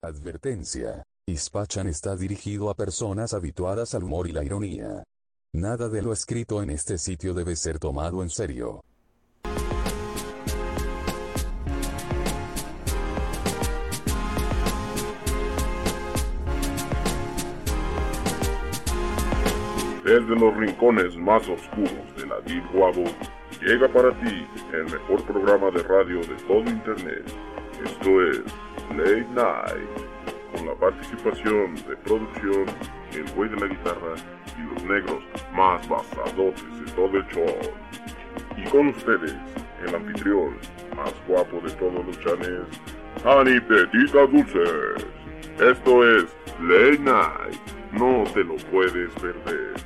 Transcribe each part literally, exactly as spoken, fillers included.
Advertencia. Ispachan está dirigido a personas habituadas al humor y la ironía. Nada de lo escrito en este sitio debe ser tomado en serio. Desde los rincones más oscuros de la Deep Web, llega para ti el mejor programa de radio de todo Internet. Esto es Late Night, con la participación de producción, el güey de la guitarra y los negros más basadotes de todo el show. Y con ustedes, el anfitrión más guapo de todos los chanes, Ani Petita Dulces. Esto es Late Night, no te lo puedes perder.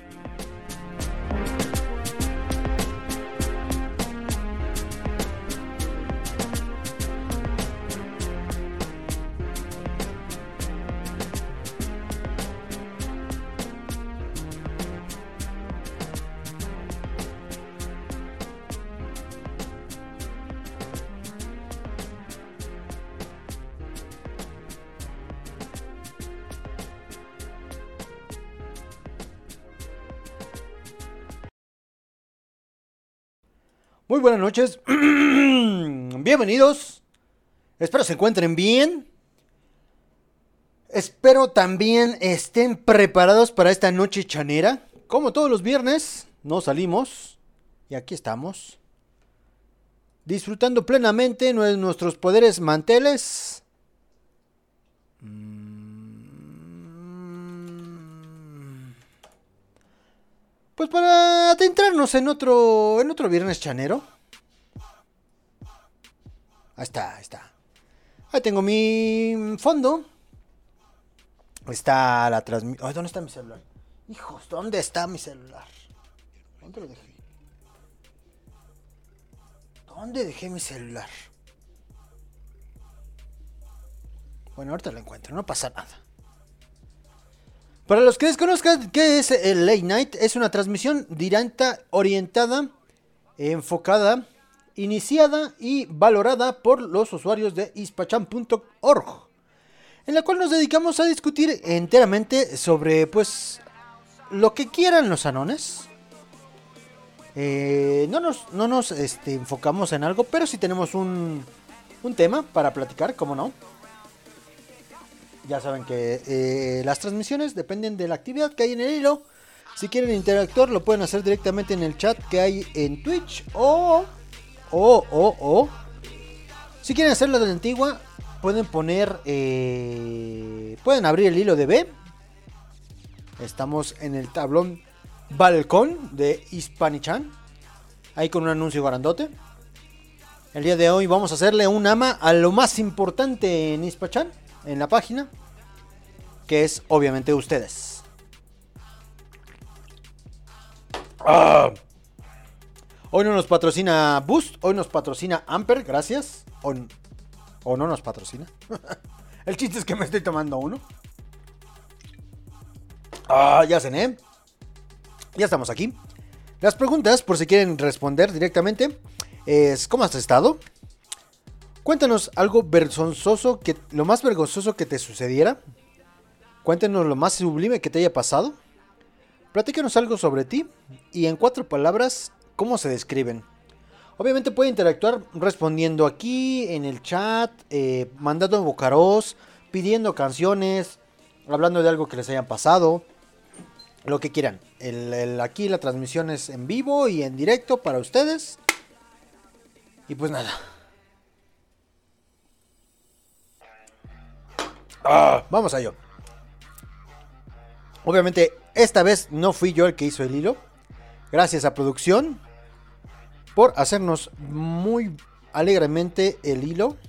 Muy buenas noches, bienvenidos, espero se encuentren bien, espero también estén preparados para esta noche chanera. Como todos los viernes, nos salimos y aquí estamos, disfrutando plenamente de nuestros poderes manteles. Pues para adentrarnos en otro, en otro viernes chanero. Ahí está, ahí está. Ahí tengo mi fondo. Está la transmisión. Ay, ¿dónde está mi celular? Hijos, ¿dónde está mi celular? ¿Dónde lo dejé? ¿Dónde dejé mi celular? Bueno, ahorita lo encuentro, no pasa nada. Para los que desconozcan qué es el Late Night, es una transmisión directa, orientada, enfocada, iniciada y valorada por los usuarios de ispachan punto org, en la cual nos dedicamos a discutir enteramente sobre, pues, lo que quieran los anones. Eh, no nos, no nos este, enfocamos en algo, pero sí tenemos un, un tema para platicar, ¿cómo no? Ya saben que eh, las transmisiones dependen de la actividad que hay en el hilo. Si quieren interactuar, lo pueden hacer directamente en el chat que hay en Twitch. O, o, o, o. Si quieren hacerlo de la antigua, pueden poner... Eh, pueden abrir el hilo de B. Estamos en el tablón balcón de Hispanichan. Ahí con un anuncio grandote. El día de hoy vamos a hacerle un ama a lo más importante en Hispachan, en la página, que es obviamente ustedes. Ah. Hoy no nos patrocina Boost, hoy nos patrocina Amper, gracias. O, o no nos patrocina. El chiste es que me estoy tomando uno. Ah, ya cené. Ya estamos aquí. Las preguntas, por si quieren responder directamente, es: ¿cómo has estado? Cuéntanos algo vergonzoso, que, lo más vergonzoso que te sucediera. Cuéntanos lo más sublime que te haya pasado. Platícanos algo sobre ti. Y en cuatro palabras, ¿cómo se describen? Obviamente puede interactuar respondiendo aquí, en el chat, eh, mandando bocaros, pidiendo canciones, hablando de algo que les haya pasado. Lo que quieran. El, el, aquí la transmisión es en vivo y en directo para ustedes. Y pues nada. Ah, vamos a ello. Obviamente, esta vez no fui yo el que hizo el hilo. Gracias a producción por hacernos muy alegremente el hilo.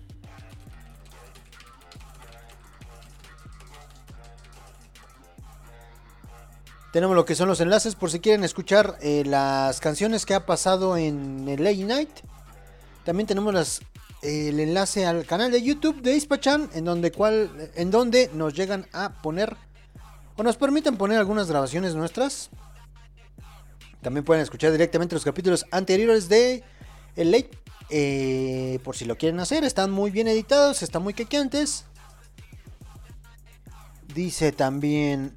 Tenemos lo que son los enlaces por si quieren escuchar eh, las canciones que ha pasado en el Late Night. También tenemos las... el enlace al canal de YouTube de Hispachan, en donde cual, en donde nos llegan a poner o nos permiten poner algunas grabaciones nuestras. También pueden escuchar directamente los capítulos anteriores de el Late, eh, por si lo quieren hacer. Están muy bien editados, están muy quequeantes. Dice también...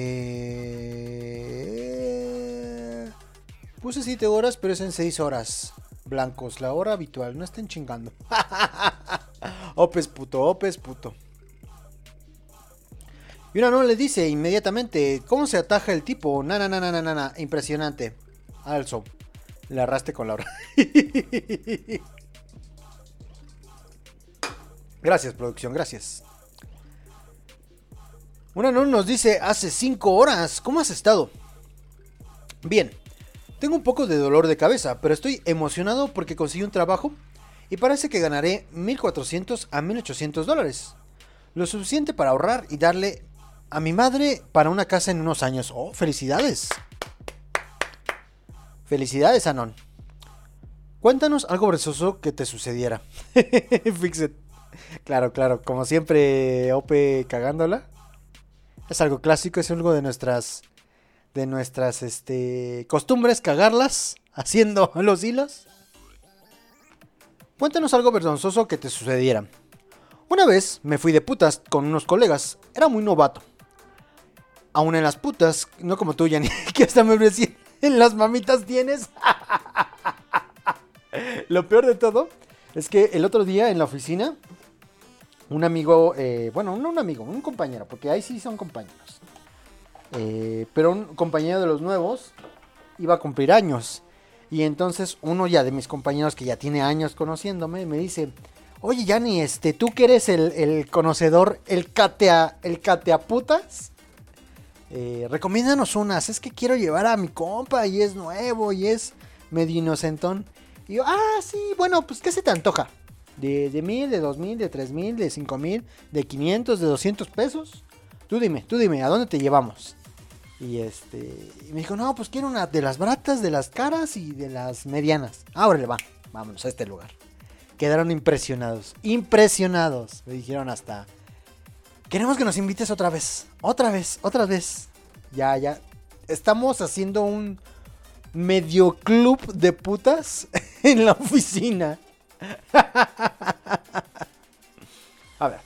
Eh... Puse siete horas, pero es en seis horas. Blancos, la hora habitual. No estén chingando. Opes puto, opes puto. Y una no le dice inmediatamente, ¿cómo se ataja el tipo? Na, na, na, na, na, na. Impresionante. Also, le arraste con la hora. Gracias, producción, gracias. Una no nos dice, hace cinco horas, ¿cómo has estado? Bien, tengo un poco de dolor de cabeza, pero estoy emocionado porque conseguí un trabajo y parece que ganaré mil cuatrocientos a mil ochocientos dólares. Lo suficiente para ahorrar y darle a mi madre para una casa en unos años. ¡Oh, felicidades! Felicidades, Anon. Cuéntanos algo vergonzoso que te sucediera. Fixit. Claro, claro, como siempre, Ope cagándola. Es algo clásico, es algo de nuestras de nuestras este costumbres, cagarlas haciendo los hilos. Cuéntanos algo vergonzoso que te sucediera. Una vez me fui de putas con unos colegas, era muy novato. Aún en las putas, no como tú, Yanni, que hasta me ofrecí en las mamitas tienes. Lo peor de todo es que el otro día en la oficina, un amigo, eh, bueno, no un amigo, un compañero, porque ahí sí son compañeros. Eh, pero un compañero de los nuevos iba a cumplir años. Y entonces uno ya de mis compañeros que ya tiene años conociéndome me dice, oye Yanni, este, tú que eres el, el conocedor, el catea, el cateaputas, eh, recomiéndanos unas, es que quiero llevar a mi compa y es nuevo y es medio inocentón. Y yo, ah, sí, bueno, pues ¿qué se te antoja? De, de mil, de dos mil, de tres mil, de cinco mil, de quinientos, de doscientos pesos. Tú dime, tú dime, ¿a dónde te llevamos? Y este, y me dijo, no, pues quiero una de las baratas, de las caras y de las medianas. Ah, órale, va, vámonos a este lugar. Quedaron impresionados, impresionados. Me dijeron hasta, queremos que nos invites otra vez, otra vez, otra vez. Ya, ya, estamos haciendo un medio club de putas en la oficina. A ver.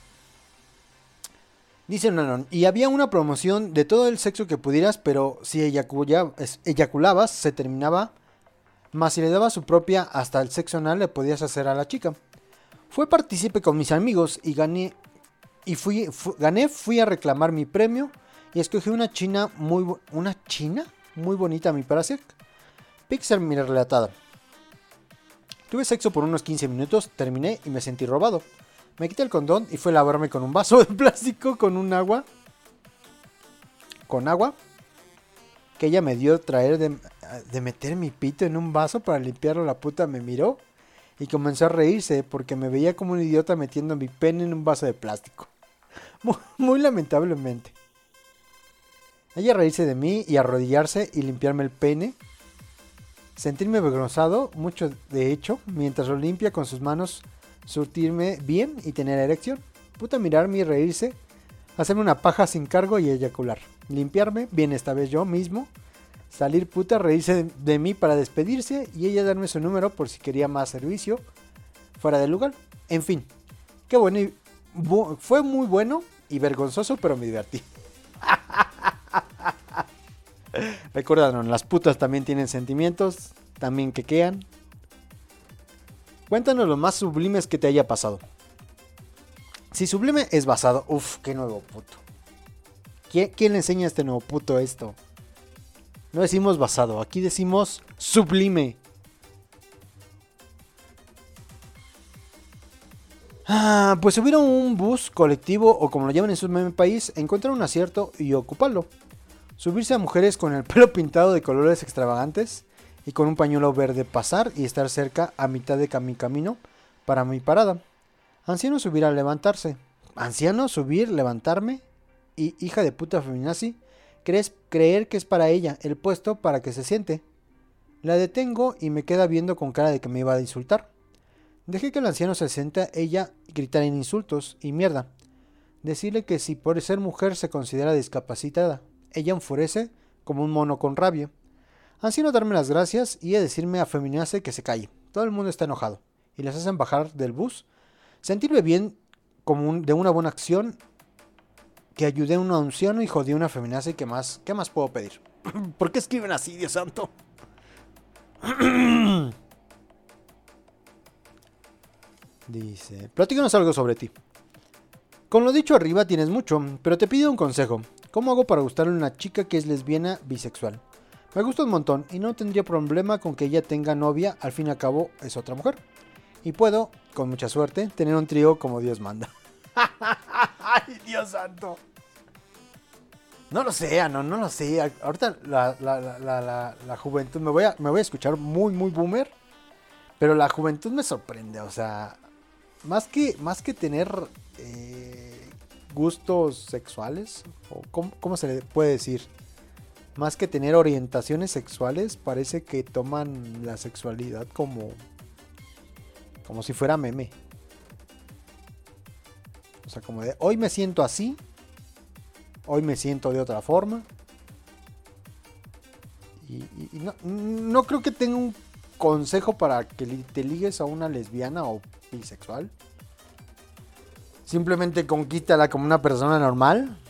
Dice Nanon, y había una promoción de todo el sexo que pudieras, pero si eyacula- eyaculabas, se terminaba. Más si le dabas su propia hasta el sexo anal, le podías hacer a la chica. Fue partícipe con mis amigos y gané. Y fui, fu- gané, fui a reclamar mi premio. Y escogí una china muy. bo- ¿Una china? Muy bonita a mi parecer. Pixar mi relatada. Tuve sexo por unos quince minutos, terminé y me sentí robado. Me quité el condón y fue a lavarme con un vaso de plástico con un agua. Con agua. Que ella me dio traer de, de meter mi pito en un vaso para limpiarlo. La puta me miró y comenzó a reírse porque me veía como un idiota metiendo mi pene en un vaso de plástico. Muy, muy lamentablemente. Ella reírse de mí y arrodillarse y limpiarme el pene. Sentirme avergonzado, mucho de hecho, mientras lo limpia con sus manos, surtirme bien y tener erección. Puta mirarme y reírse, hacerme una paja sin cargo y eyacular. Limpiarme, bien esta vez yo mismo, salir puta, reírse de, de mí para despedirse y ella darme su número por si quería más servicio fuera del lugar. En fin, qué bueno y bu- fue muy bueno y vergonzoso, pero me divertí. Recuerdan, las putas también tienen sentimientos, también quequean. Cuéntanos lo más sublimes que te haya pasado. Si sublime es basado, uff, qué nuevo puto. ¿Quién, ¿Quién le enseña a este nuevo puto esto? No decimos basado, aquí decimos sublime. Ah, pues subir a un bus colectivo o como lo llaman en su mismo país, encontrar un acierto y ocuparlo. Subirse a mujeres con el pelo pintado de colores extravagantes y con un pañuelo verde, pasar y estar cerca a mitad de mi camino para mi parada. Anciano subir a levantarse. Anciano subir, levantarme. Y hija de puta feminazi, crees creer que es para ella el puesto para que se siente. La detengo y me queda viendo con cara de que me iba a insultar. Dejé que el anciano se sienta, ella gritar en insultos y mierda. Decirle que si por ser mujer se considera discapacitada. Ella enfurece como un mono con rabia. Anciano darme las gracias y a decirme a feminazi que se calle. Todo el mundo está enojado. Y les hacen bajar del bus. Sentirme bien como un, de una buena acción que ayudé a un anciano y jodí a una feminazi. ¿Qué más? ¿Qué más puedo pedir? ¿Por qué escriben así, Dios santo? Dice, platícanos algo sobre ti. Con lo dicho arriba tienes mucho, pero te pido un consejo. ¿Cómo hago para gustarle a una chica que es lesbiana bisexual? Me gusta un montón y no tendría problema con que ella tenga novia, al fin y al cabo es otra mujer. Y puedo, con mucha suerte, tener un trío como Dios manda. ¡Ay, Dios santo! No lo sé, no, no lo sé. Ahorita la, la, la, la, la, la juventud, me voy, a, me voy a escuchar muy, muy boomer, pero la juventud me sorprende, o sea, más que, más que tener eh, gustos sexuales, o ¿cómo, cómo se le puede decir? Más que tener orientaciones sexuales, parece que toman la sexualidad como, como si fuera meme. O sea, como de, hoy me siento así, hoy me siento de otra forma. Y, y, y no, no creo que tenga un consejo para que te ligues a una lesbiana o bisexual. Simplemente conquístala como una persona normal.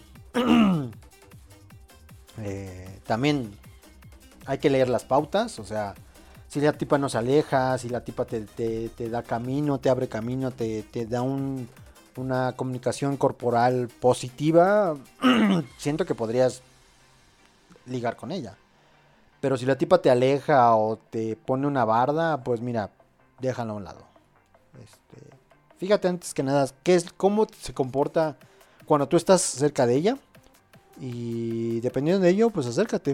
eh, también hay que leer las pautas. O sea, si la tipa no se aleja, si la tipa te, te, te da camino, te abre camino, te, te da un, una comunicación corporal positiva, siento que podrías ligar con ella. Pero si la tipa te aleja o te pone una barda, pues mira, déjala a un lado. Este, fíjate antes que nada qué es, cómo se comporta cuando tú estás cerca de ella. Y dependiendo de ello, pues acércate.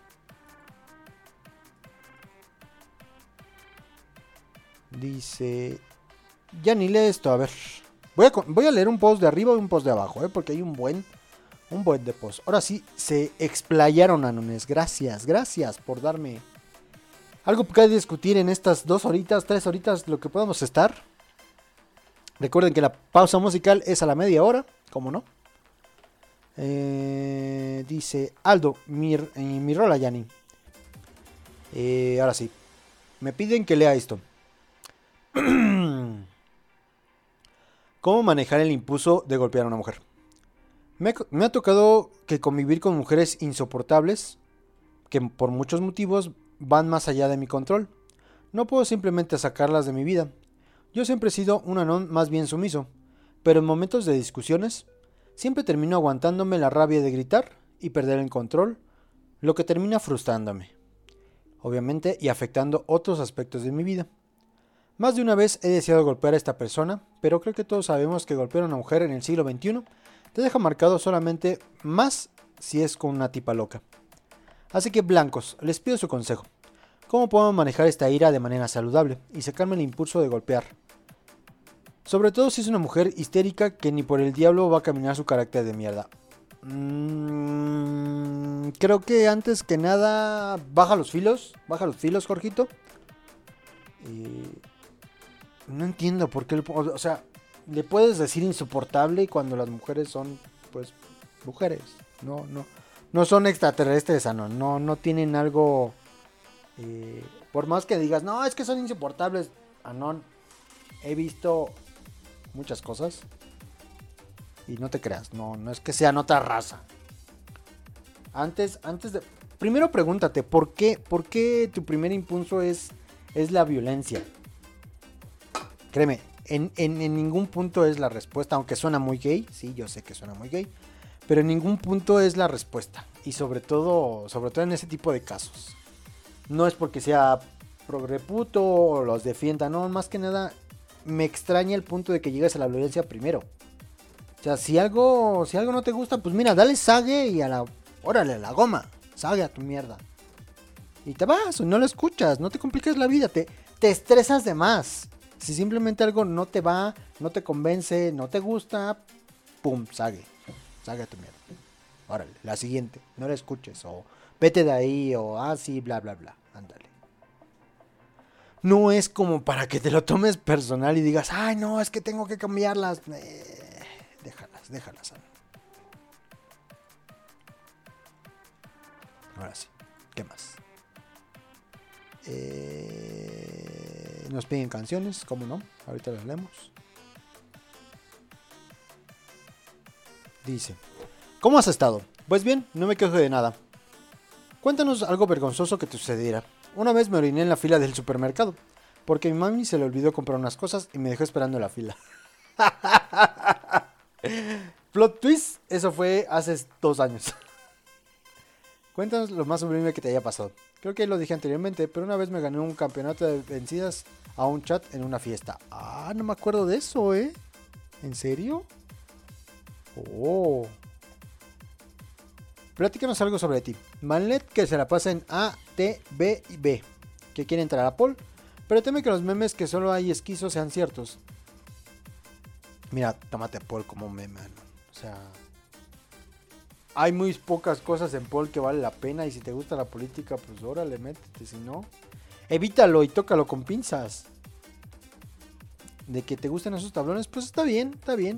Dice, ya ni lee esto, a ver. Voy a, voy a leer un post de arriba y un post de abajo, ¿eh? Porque hay un buen... Un buen de post. Ahora sí, se explayaron, anones. Gracias, gracias por darme algo que discutir en estas dos horitas, tres horitas, lo que podamos estar. Recuerden que la pausa musical es a la media hora, ¿cómo no? Eh, dice Aldo, mi, eh, mi rola, Yanni. Eh, ahora sí, me piden que lea esto. ¿Cómo manejar el impulso de golpear a una mujer? Me, me ha tocado que convivir con mujeres insoportables que por muchos motivos van más allá de mi control. No puedo simplemente sacarlas de mi vida. Yo siempre he sido un anón más bien sumiso, pero en momentos de discusiones siempre termino aguantándome la rabia de gritar y perder el control, lo que termina frustrándome, obviamente, y afectando otros aspectos de mi vida. Más de una vez he deseado golpear a esta persona, pero creo que todos sabemos que golpear a una mujer en el siglo veintiuno te deja marcado solamente más si es con una tipa loca. Así que blancos, les pido su consejo. ¿Cómo puedo manejar esta ira de manera saludable y sacarme el impulso de golpear? Sobre todo si es una mujer histérica que ni por el diablo va a caminar su carácter de mierda. Mm, creo que antes que nada, baja los filos. Baja los filos, Jorgito. Y no entiendo por qué... O sea... Le puedes decir insoportable cuando las mujeres son, pues, mujeres. No, no, no son extraterrestres, no, no, no tienen algo. Eh, por más que digas, no, es que son insoportables, Anón. He visto muchas cosas y no te creas, no, no es que sean otra raza. Antes, antes de, primero pregúntate, ¿por qué, por qué tu primer impulso es, es la violencia? Créeme. En, en, en ningún punto es la respuesta, aunque suena muy gay, sí, yo sé que suena muy gay, pero en ningún punto es la respuesta, y sobre todo, sobre todo en ese tipo de casos. No es porque sea progreputo o los defienda, no, más que nada me extraña el punto de que llegues a la violencia primero. O sea, si algo, si algo no te gusta, pues mira, dale sague y a la, órale, a la goma, sague a tu mierda. Y te vas, no lo escuchas, no te compliques la vida, te, te estresas de más. Si simplemente algo no te va, no te convence, no te gusta, pum, sague. Sague a tu mierda. Órale, la siguiente, no la escuches. O vete de ahí, o así, ah, bla, bla, bla. Ándale. No es como para que te lo tomes personal y digas, ay, no, es que tengo que cambiarlas. Eh, déjalas, déjalas. Ahora sí, ¿qué más? Eh, nos piden canciones, ¿cómo no? Ahorita las leemos. Dice, ¿Cómo has estado? Pues bien, no me quejo de nada. Cuéntanos algo vergonzoso que te sucediera. Una vez me oriné en la fila del supermercado, porque a mi mami se le olvidó comprar unas cosas y me dejó esperando en la fila. Plot twist, eso fue hace dos años. Cuéntanos lo más sublime que te haya pasado. Creo que lo dije anteriormente, pero una vez me gané un campeonato de vencidas a un chat en una fiesta. Ah, no me acuerdo de eso, ¿eh? ¿En serio? Oh. Platícanos algo sobre ti. Manlet, que se la pasa en A, T, B y B, que quiere entrar a Paul, pero teme que los memes que solo hay esquizos sean ciertos. Mira, tómate a Paul como meme, ¿no? O sea, hay muy pocas cosas en Paul que vale la pena, y si te gusta la política, pues órale, métete. Si no, evítalo y tócalo con pinzas. De que te gusten esos tablones, pues está bien, está bien.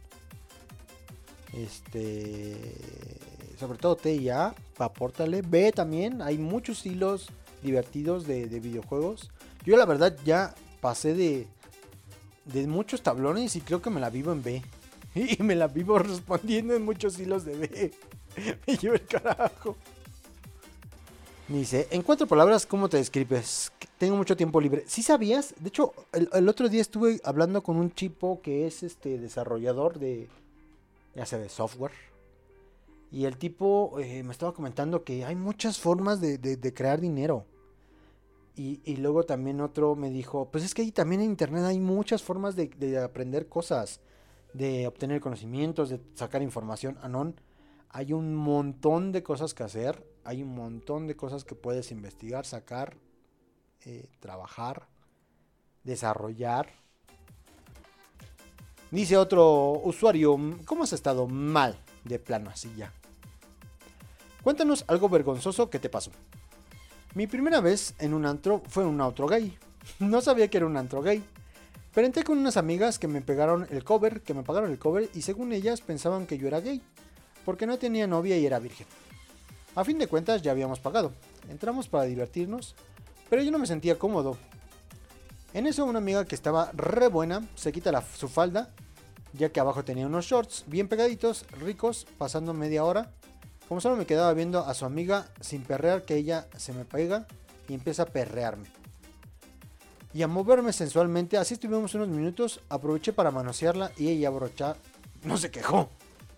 Este, sobre todo T y A, apórtale. B también, hay muchos hilos divertidos de, de videojuegos. Yo la verdad ya pasé de, de muchos tablones y creo que me la vivo en B. Y me la vivo respondiendo en muchos hilos de B. Me llevo el carajo. Dice, en cuatro palabras, ¿cómo te describes? Tengo mucho tiempo libre. ¿Sí sabías? De hecho, el, el otro día estuve hablando con un chico que es este desarrollador de, ya sea de software. Y el tipo eh, me estaba comentando que hay muchas formas de, de, de crear dinero. Y, y luego también otro me dijo, pues es que ahí también en internet hay muchas formas de, de aprender cosas, de obtener conocimientos, de sacar información. Anon, hay un montón de cosas que hacer, hay un montón de cosas que puedes investigar, sacar, eh, trabajar, desarrollar. Dice otro usuario, ¿cómo has estado? Mal, de plano, así ya. Cuéntanos algo vergonzoso que te pasó. Mi primera vez en un antro fue un antro gay. No sabía que era un antro gay. Pero entré con unas amigas que me pegaron el cover, que me pagaron el cover, y según ellas pensaban que yo era gay, porque no tenía novia y era virgen. A fin de cuentas ya habíamos pagado. Entramos para divertirnos, pero yo no me sentía cómodo. En eso una amiga que estaba re buena se quita la, su falda, ya que abajo tenía unos shorts bien pegaditos, ricos, pasando media hora. Como solo me quedaba viendo a su amiga sin perrear, que ella se me pega y empieza a perrearme y a moverme sensualmente. Así estuvimos unos minutos, aproveché para manosearla y ella brocha no se quejó.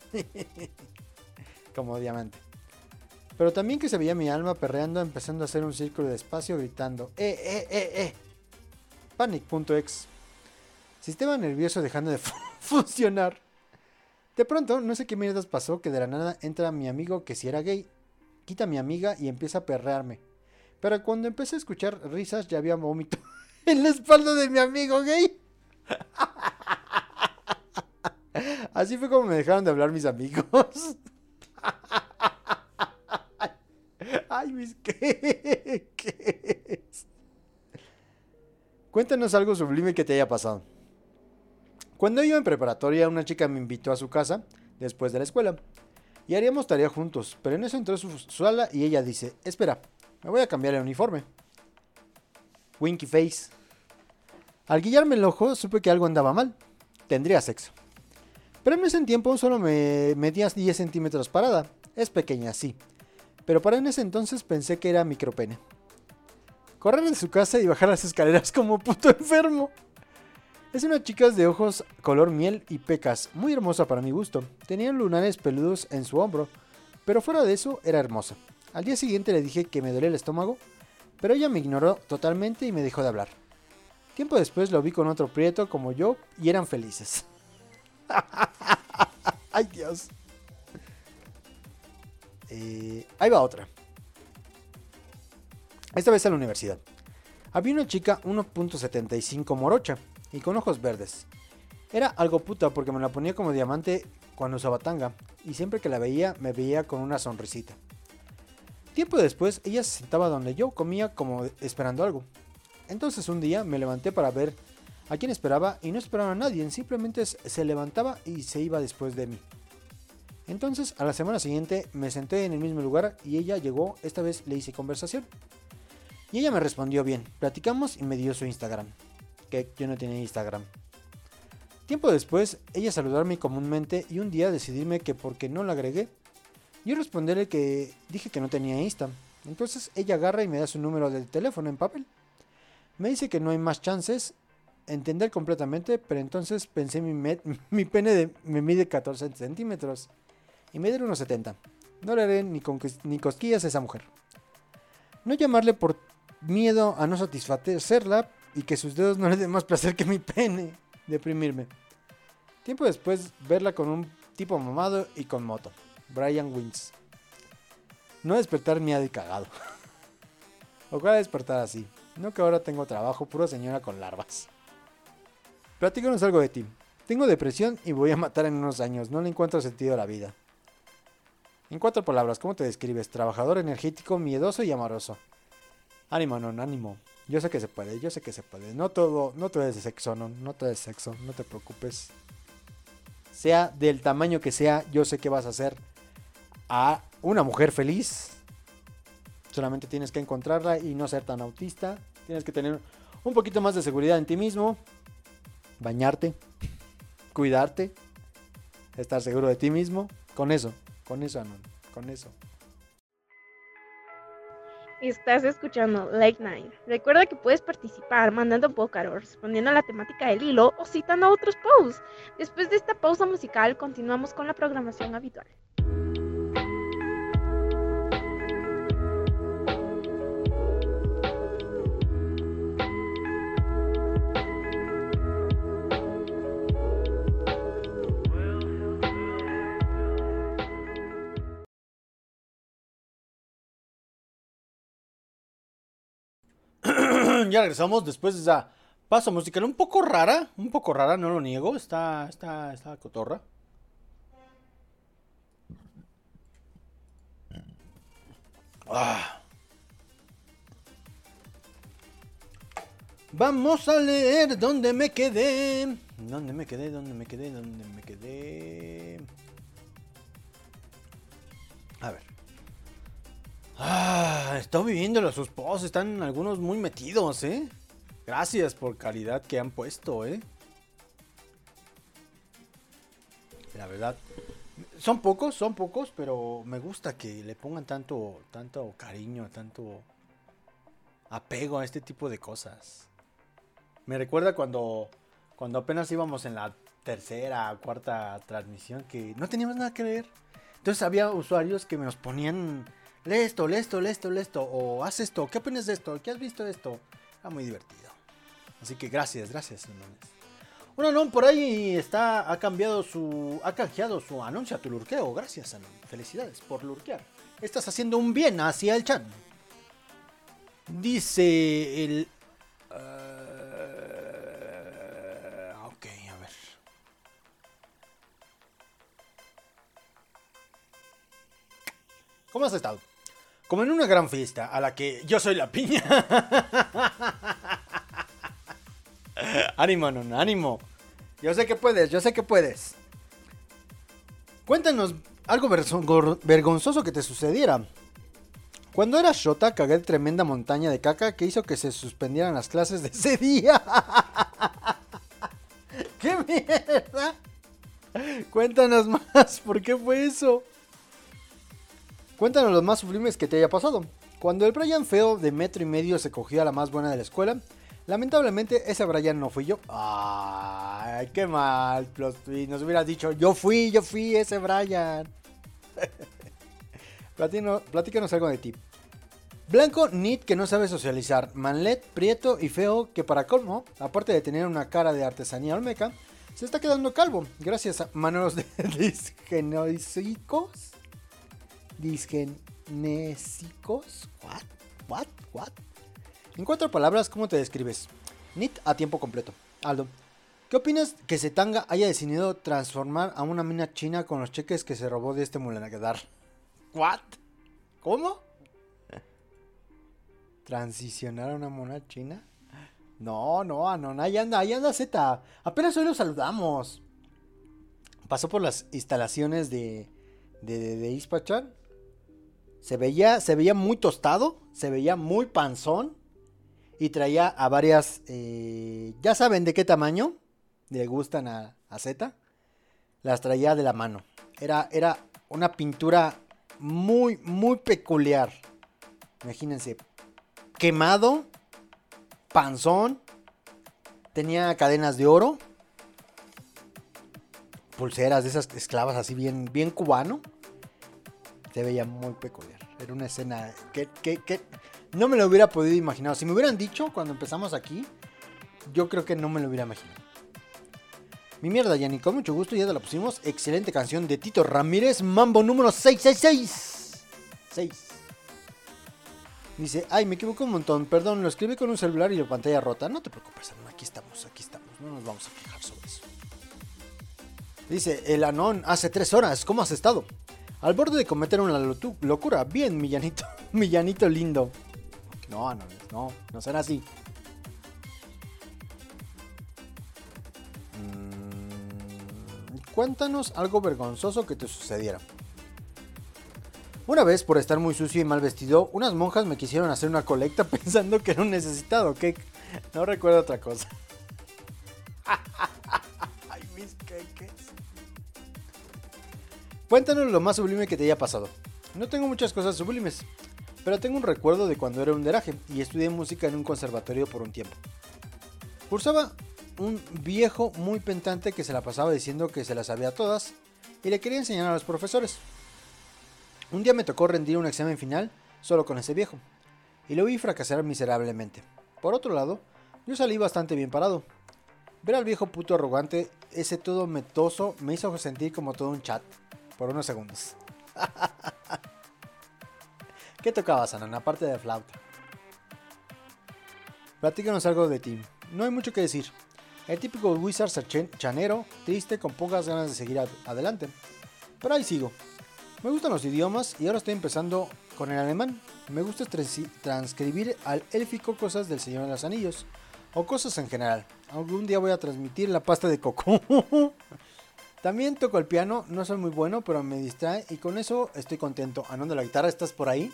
Como diamante. Pero también que se veía mi alma perreando, empezando a hacer un círculo de espacio, gritando ¡Eh, eh, eh, eh! Panic.exe. Sistema nervioso dejando de funcionar. De pronto, no sé qué mierdas pasó, que de la nada entra mi amigo que si era gay, quita a mi amiga y empieza a perrearme. Pero cuando empecé a escuchar risas ya había vómito en la espalda de mi amigo gay. Así fue como me dejaron de hablar mis amigos. Ay, mis qué, qué es. Cuéntanos algo sublime que te haya pasado. Cuando iba en preparatoria, una chica me invitó a su casa después de la escuela y haríamos tarea juntos, pero en eso entró a su sala y ella dice, espera, me voy a cambiar el uniforme. Winky face. Al guiarme el ojo supe que algo andaba mal. Tendría sexo. Pero en ese tiempo solo me medía diez centímetros parada. Es pequeña, sí. Pero para en ese entonces pensé que era micropene. Correr de su casa y bajar las escaleras como puto enfermo. Es una chica de ojos color miel y pecas, muy hermosa para mi gusto. Tenía lunares peludos en su hombro, pero fuera de eso era hermosa. Al día siguiente le dije que me dolía el estómago, pero ella me ignoró totalmente y me dejó de hablar. Tiempo después lo vi con otro prieto como yo y eran felices. Ay, Dios. Eh, ahí va otra. Esta vez a la universidad. Había una chica uno punto setenta y cinco morocha y con ojos verdes. Era algo puta porque me la ponía como diamante cuando usaba tanga y siempre que la veía me veía con una sonrisita. Tiempo después ella se sentaba donde yo comía como esperando algo. Entonces un día me levanté para ver a quién esperaba y no esperaba a nadie, simplemente se levantaba y se iba después de mí. Entonces a la semana siguiente me senté en el mismo lugar y ella llegó, esta vez le hice conversación. Y ella me respondió bien, platicamos y me dio su Instagram, que yo no tenía Instagram. Tiempo después, ella saludarme comúnmente y un día decidirme que porque no la agregué. Yo responderle que dije que no tenía Insta. Entonces ella agarra y me da su número de teléfono en papel. Me dice que no hay más chances, entender completamente, pero entonces pensé mi, me- mi pene de- me mide catorce centímetros y mide unos setenta. No le haré ni, con, ni cosquillas a esa mujer. No llamarle por miedo a no satisfacerla y que sus dedos no le den más placer que mi pene. Deprimirme. Tiempo después, verla con un tipo mamado y con moto. Brian Wins. No despertar miado y cagado. Ojalá despertar así. No que ahora tengo trabajo, pura señora con larvas. Platícanos algo de ti. Tengo depresión y voy a matar en unos años. No le encuentro sentido a la vida. En cuatro palabras, ¿cómo te describes? Trabajador, energético, miedoso y amoroso. Ánimo, no, ánimo. Yo sé que se puede, yo sé que se puede. No todo, no todo es de sexo, no, no todo es sexo, no te preocupes. Sea del tamaño que sea, yo sé que vas a hacer a una mujer feliz. Solamente tienes que encontrarla y no ser tan autista. Tienes que tener un poquito más de seguridad en ti mismo. Bañarte, cuidarte, estar seguro de ti mismo. Con eso, con eso, Anon, con eso. Estás escuchando Late Night. Recuerda que puedes participar mandando vocal o respondiendo a la temática del hilo o citando a otros posts. Después de esta pausa musical, continuamos con la programación habitual. Ya regresamos después de esa pausa musical un poco rara, un poco rara, no lo niego, está, está, está cotorra. Ah. Vamos a leer dónde me quedé. ¿Dónde me quedé? ¿Dónde me quedé? ¿Dónde me quedé? A ver. Ah, estoy viviendo sus posts, están algunos muy metidos, ¿eh? Gracias por calidad que han puesto, ¿eh? La verdad, son pocos, son pocos, pero me gusta que le pongan tanto, tanto cariño, tanto apego a este tipo de cosas. Me recuerda cuando, cuando apenas íbamos en la tercera, cuarta transmisión que no teníamos nada que ver. Entonces había usuarios que me nos ponían... Lee esto, lee esto, lee esto, lee esto. O haz esto. ¿Qué opinas de esto? ¿Qué has visto de esto? Era muy divertido. Así que gracias, gracias, hermanos. Bueno, Anon, por ahí está, ha cambiado su, ha canjeado su anuncio a tu lurqueo. Gracias, Anon. Felicidades por lurquear. Estás haciendo un bien hacia el chat. Dice el... Uh, ok, a ver. ¿Cómo has estado? Como en una gran fiesta a la que yo soy la piña. Ánimo, no, ánimo. Yo sé que puedes, yo sé que puedes. Cuéntanos algo vergonzoso que te sucediera. Cuando era shota, cagué tremenda montaña de caca que hizo que se suspendieran las clases de ese día. ¡Qué mierda! Cuéntanos más, ¿por qué fue eso? Cuéntanos los más sublimes que te haya pasado. Cuando el Brian feo de metro y medio se cogió a la más buena de la escuela, lamentablemente ese Brian no fui yo. Ay, qué mal. Nos hubieras dicho, yo fui, yo fui ese Brian. Platino, platícanos algo de ti. Blanco, neat, que no sabe socializar. Manlet, prieto y feo, que para colmo, aparte de tener una cara de artesanía olmeca, se está quedando calvo. Gracias a manos de disgenésicos. Disgenésicos. What? What? What? En cuatro palabras, ¿cómo te describes? Neat a tiempo completo. Aldo, ¿qué opinas que Zetanga haya decidido transformar a una mina china con los cheques que se robó de este mulanadar? ¿What? ¿Cómo? ¿Transicionar a una mona china? No, no, no, ahí anda, ahí anda Z. Apenas hoy lo saludamos. Pasó por las instalaciones de, de, de, de Ispachan. Se veía, se veía muy tostado, se veía muy panzón. Y traía a varias, eh, ya saben de qué tamaño le gustan a, a Z, las traía de la mano. Era, era una pintura muy, muy peculiar. Imagínense, quemado, panzón, tenía cadenas de oro, pulseras de esas esclavas así bien, bien cubano. Se veía muy peculiar. Era una escena que, que, que no me lo hubiera podido imaginar. Si me hubieran dicho cuando empezamos aquí, yo creo que no me lo hubiera imaginado. Mi mierda, Yanni, con mucho gusto, ya te la pusimos. Excelente canción de Tito Ramírez, Mambo número seiscientos sesenta y seis. seis. Dice, ay, me equivoco un montón, perdón, lo escribí con un celular y la pantalla rota. No te preocupes, Anón, aquí estamos, aquí estamos, no nos vamos a quejar sobre eso. Dice, el Anón, hace tres horas, ¿cómo has estado? Al borde de cometer una lotu- locura, bien, mi Llanito, mi Llanito lindo. No, no, no, no será así. Mm, cuéntanos algo vergonzoso que te sucediera. Una vez, por estar muy sucio y mal vestido, unas monjas me quisieron hacer una colecta pensando que era un necesitado, que no recuerdo otra cosa. Ay, mis queques. Cuéntanos lo más sublime que te haya pasado. No tengo muchas cosas sublimes, pero tengo un recuerdo de cuando era un deraje y estudié música en un conservatorio por un tiempo. Cursaba un viejo muy pentante que se la pasaba diciendo que se las sabía todas y le quería enseñar a los profesores. Un día me tocó rendir un examen final solo con ese viejo, y lo vi fracasar miserablemente. Por otro lado, yo salí bastante bien parado. Ver al viejo puto arrogante, ese todo metoso, me hizo sentir como todo un chat, por unos segundos. ¿Qué tocabas, Anón, aparte de flauta? Platícanos algo de ti. No hay mucho que decir. El típico wizard chanero, triste, con pocas ganas de seguir ad- adelante. Pero ahí sigo. Me gustan los idiomas y ahora estoy empezando con el alemán. Me gusta trans- transcribir al élfico cosas del Señor de los Anillos. O cosas en general. Algún día voy a transmitir la pasta de coco. También toco el piano. No soy muy bueno, pero me distrae. Y con eso estoy contento. Anón de la guitarra, ¿estás por ahí?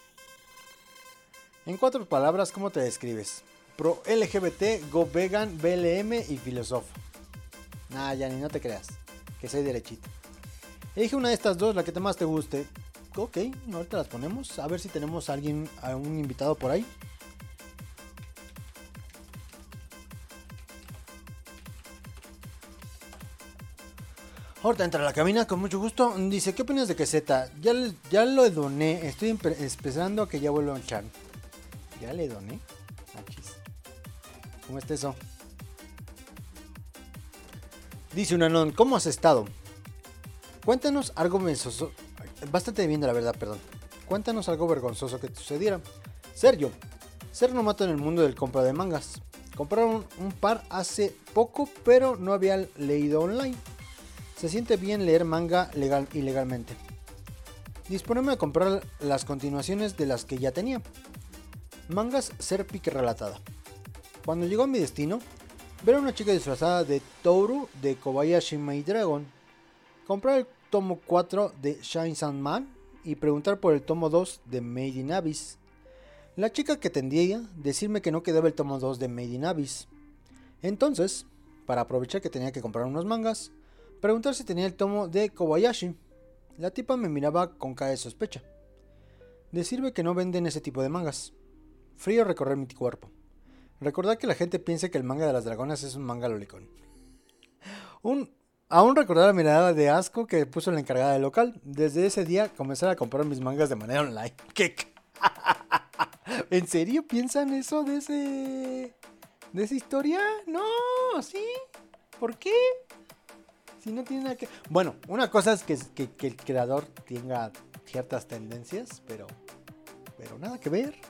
En cuatro palabras, ¿cómo te describes? Pro L G B T, go vegan, B L M y filósofo. Nah, ya ni no te creas. Que soy derechito. Elige una de estas dos, la que te más te guste. Ok, ahorita las ponemos. A ver si tenemos a alguien, a un invitado por ahí. Ahorita entra a la cabina con mucho gusto. Dice, ¿qué opinas de que Z? Ya, le- ya lo doné. Estoy empe- esperando a que ya vuelva a echar. ¿Ya le doné? Achis. ¿Cómo está eso? Dice un Anón, ¿cómo has estado? Cuéntanos algo vergonzoso. Bastante bien, la verdad, perdón. Cuéntanos algo vergonzoso que te sucediera. Sergio, ser novato en el mundo del compra de mangas. Compraron un par hace poco, pero no había leído online. Se siente bien leer manga legal ilegalmente. Disponerme a comprar las continuaciones de las que ya tenía. Mangas ser pique relatada. Cuando llegó a mi destino, ver a una chica disfrazada de Toru de Kobayashi Maid Dragon. Comprar el tomo cuatro de Chainsaw Man y preguntar por el tomo dos de Made in Abyss. La chica que tendía decirme que no quedaba el tomo dos de Made in Abyss. Entonces, para aprovechar que tenía que comprar unos mangas, preguntar si tenía el tomo de Kobayashi. La tipa me miraba con cara de sospecha. Decirme que no venden ese tipo de mangas. Frío recorrer mi cuerpo. Recordar que la gente piensa que el manga de las dragonas es un manga lolicón. Un, aún recordar la mirada de asco que puso la encargada del local. Desde ese día comencé a comprar mis mangas de manera online. ¿Qué? ¿En serio piensan eso de ese... de esa historia? No, ¿sí? ¿Por qué? Si no tiene nada que... Bueno, una cosa es que, que, que el creador tenga ciertas tendencias, pero... pero nada que ver.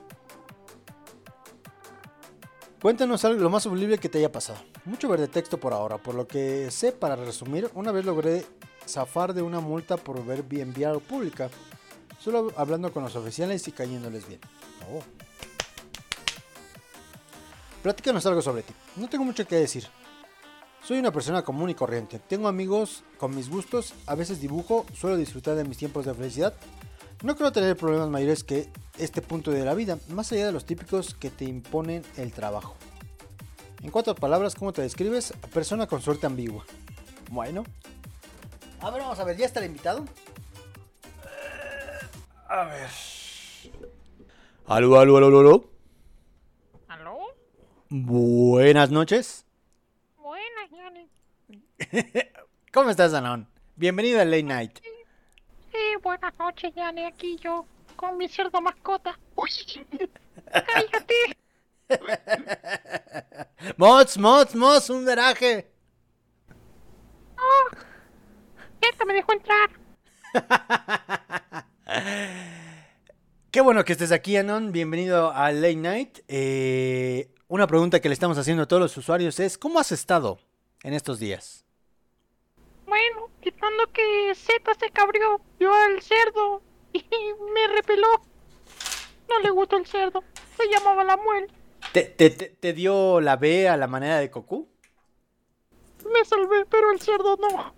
Cuéntanos algo lo más sublime que te haya pasado. Mucho verde texto por ahora, por lo que sé, para resumir, una vez logré zafar de una multa por ver bien vía pública, solo hablando con los oficiales y cayéndoles bien. Oh. Platícanos algo sobre ti. No tengo mucho que decir. Soy una persona común y corriente. Tengo amigos con mis gustos, a veces dibujo, suelo disfrutar de mis tiempos de felicidad. No creo tener problemas mayores que este punto de la vida, más allá de los típicos que te imponen el trabajo. En cuatro palabras, ¿cómo te describes? Persona con suerte ambigua. Bueno. A ver, vamos a ver, ¿ya está el invitado? A ver. Aló, aló, aló, aló. ¿Aló? Buenas noches. Buenas, Yanni. ¿Cómo estás, Anon? Bienvenido a Late Night. Sí, buenas noches, Yanni. Aquí yo, con mi cerdo mascota. ¡Uy! ¡Cállate! Mods, mods, mods, un garaje. ¡Oh! ¡Esta me dejó entrar! Qué bueno que estés aquí, Anon. Bienvenido a Late Night. Eh, una pregunta que le estamos haciendo a todos los usuarios es: ¿cómo has estado en estos días? Bueno, quitando que Z se cabrió, vio al cerdo y me repeló. No le gustó el cerdo. Se llamaba Lamuel. ¿Te, te, te, te dio la B a la manera de Goku? Me salvé, pero el cerdo no.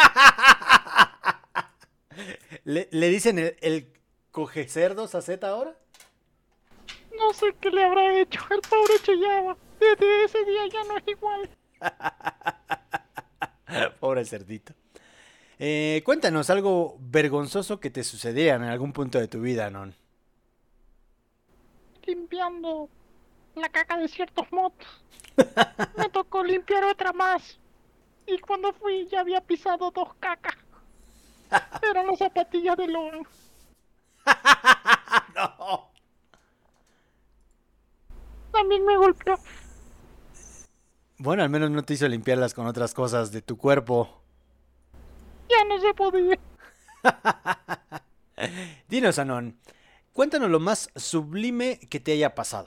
¿Le, le dicen el, el coge cerdos a Z ahora? No sé qué le habrá hecho. El pobre chillaba. Desde ese día ya no es igual. Pobre cerdito. Eh, cuéntanos algo vergonzoso que te sucediera en algún punto de tu vida, Anon. Limpiando la caca de ciertos motos. Me tocó limpiar otra más. Y cuando fui ya había pisado dos cacas. Eran las zapatillas de Logan. No. También me golpeó. Bueno, al menos no te hizo limpiarlas con otras cosas de tu cuerpo. Ya no se podía. Dinos, Anon, cuéntanos lo más sublime que te haya pasado.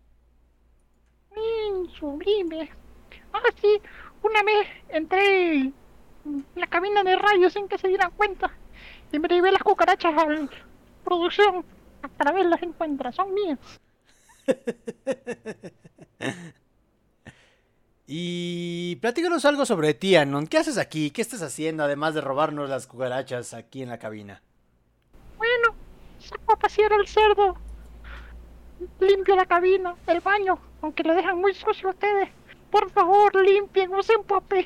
Mmm, sublime. Ah, sí. Una vez entré en la cabina de radio sin que se dieran cuenta. Y me llevé las cucarachas a la producción. Hasta vez las encuentra. Son mías. Y platícanos algo sobre ti, Anon. ¿Qué haces aquí? ¿Qué estás haciendo además de robarnos las cucarachas aquí en la cabina? Bueno, saco a pasear al cerdo. Limpio la cabina, el baño, aunque lo dejan muy sucio ustedes. Por favor, limpien, usen papel.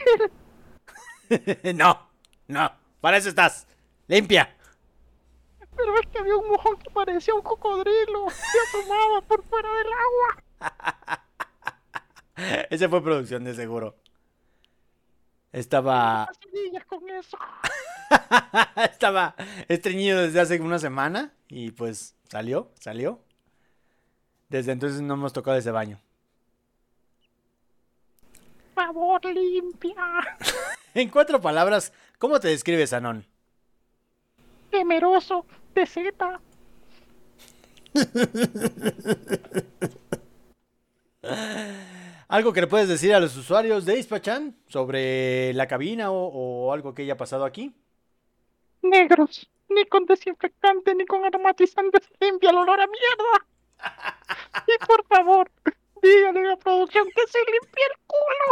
No, no, para eso estás. Limpia. Pero es que había un mojón que parecía un cocodrilo. Se asomaba por fuera del agua. Esa fue producción de seguro. Estaba... Pasadillas con eso. Estaba estreñido desde hace una semana y pues salió, salió. Desde entonces no hemos tocado ese baño. Por favor, limpia. En cuatro palabras, ¿cómo te describes, Anon? Temeroso de Z. ¿Algo que le puedes decir a los usuarios de Ispachan sobre la cabina o, o algo que haya pasado aquí? Negros. Ni con desinfectante ni con aromatizante se limpia el olor a mierda. Y por favor, díganle a la producción que se limpie el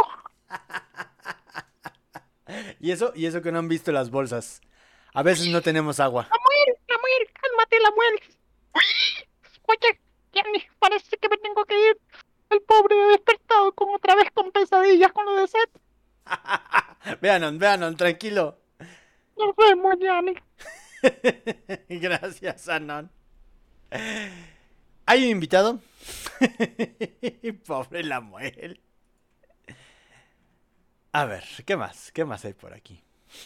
culo. Y eso, y eso que no han visto las bolsas. A veces no tenemos agua. Lamuel, Lamuel, cálmate, Lamuel. Oye, Yanni, parece que me tengo que ir. El pobre ha despertado con otra vez con pesadillas con lo de Seth. Veanon, veanon, tranquilo. Nos vemos, Yanni. Gracias, Anon. ¿Hay un invitado? Pobre Lamuel. A ver, ¿qué más? ¿Qué más hay por aquí?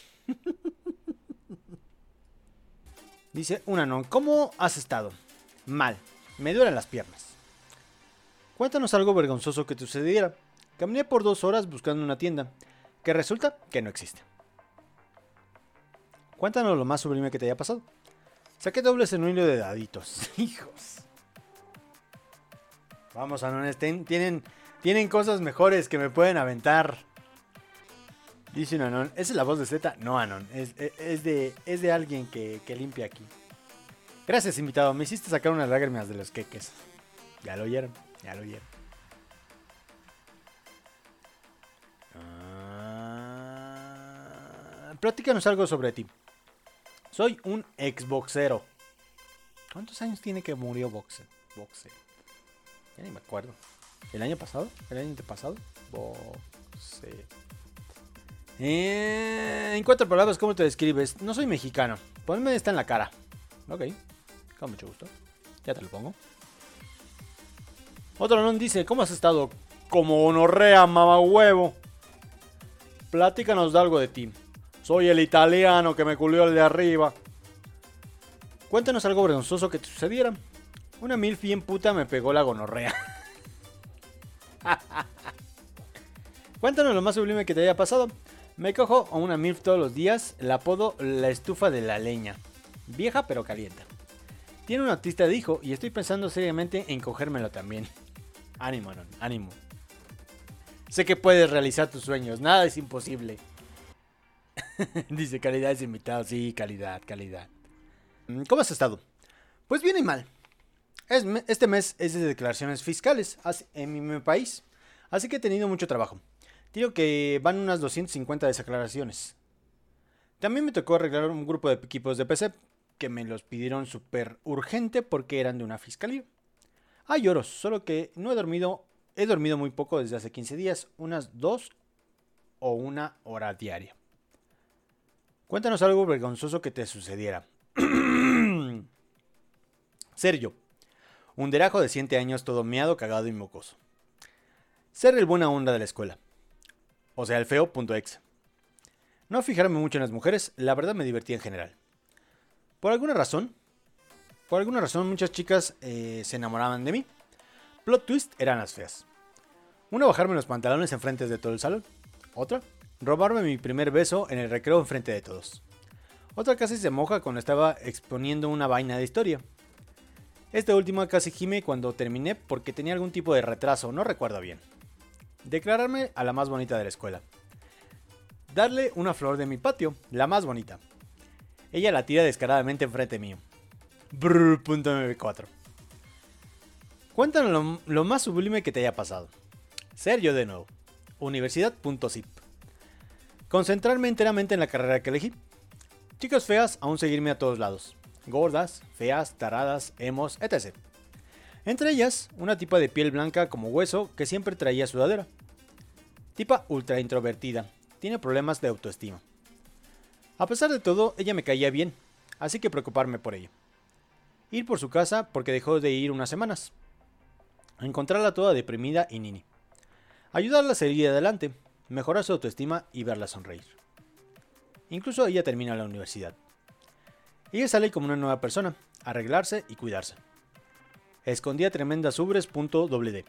Dice un Anon, ¿cómo has estado? Mal, me duelen las piernas. Cuéntanos algo vergonzoso que te sucediera. Caminé por dos horas buscando una tienda, que resulta que no existe. Cuéntanos lo más sublime que te haya pasado. Saqué dobles en un hilo de daditos. Hijos. Vamos, Anones, ten- tienen, tienen cosas mejores que me pueden aventar. Dice un Anon, ¿esa es la voz de Z? No, Anon, es, es, es de, es de alguien que, que limpia aquí. Gracias, invitado, me hiciste sacar unas lágrimas de los queques. Ya lo oyeron, ya lo oyeron. Ah, platícanos algo sobre ti. Soy un exboxero. ¿Cuántos años tiene que murió Boxe? Boxe. Ya ni me acuerdo. ¿El año pasado? ¿El año pasado? Boxeo. Eh, en cuatro palabras, ¿cómo te describes? No soy mexicano. Ponme esta en la cara. Ok, con mucho gusto. Ya te lo pongo. Otro non dice, ¿cómo has estado? Como gonorrea, mamá huevo. Platícanos de algo de ti. Soy el italiano que me culió el de arriba. Cuéntanos algo vergonzoso que te sucediera. Una milf bien puta me pegó la gonorrea. Cuéntanos lo más sublime que te haya pasado. Me cojo a una milf todos los días. La apodo la estufa de la leña. Vieja pero caliente. Tiene un autista de hijo y estoy pensando seriamente en cogérmelo también. Ánimo, non, ánimo. Sé que puedes realizar tus sueños. Nada es imposible. Dice calidad es invitado. Sí, calidad, calidad. ¿Cómo has estado? Pues bien y mal. Es, este mes es de declaraciones fiscales en mi país. Así que he tenido mucho trabajo. Digo que van unas doscientas cincuenta declaraciones. También me tocó arreglar un grupo de equipos de P C que me los pidieron súper urgente porque eran de una fiscalía. Hay lloros, solo que no he dormido, he dormido muy poco desde hace quince días, unas dos o una hora diaria. Cuéntanos algo vergonzoso que te sucediera. Sergio, un derajo de siete años todo meado, cagado y mocoso. Ser el buena onda de la escuela. O sea, el feo.exe. No fijarme mucho en las mujeres, la verdad me divertía en general. Por alguna razón, por alguna razón muchas chicas eh, se enamoraban de mí. Plot twist, eran las feas. Una, bajarme los pantalones enfrente de todo el salón. Otra, robarme mi primer beso en el recreo enfrente de todos. Otra casi se moja cuando estaba exponiendo una vaina de historia. Esta última casi gime cuando terminé porque tenía algún tipo de retraso, no recuerdo bien. Declararme a la más bonita de la escuela. Darle una flor de mi patio, la más bonita. Ella la tira descaradamente enfrente mío. Brrr, punto M V cuatro. Cuéntanos lo, lo más sublime que te haya pasado. Ser yo de nuevo. Universidad.zip. Concentrarme enteramente en la carrera que elegí. Chicas feas, aún seguirme a todos lados. Gordas, feas, taradas, emos, etcétera. Entre ellas, una tipa de piel blanca como hueso que siempre traía sudadera. Tipa ultra introvertida. Tiene problemas de autoestima. A pesar de todo, ella me caía bien, así que preocuparme por ella. Ir por su casa porque dejó de ir unas semanas. Encontrarla toda deprimida y nini. Ayudarla a seguir adelante, mejorar su autoestima y verla sonreír. Incluso ella termina la universidad. Ella sale como una nueva persona, arreglarse y cuidarse. Escondía tremendas ubres.wd.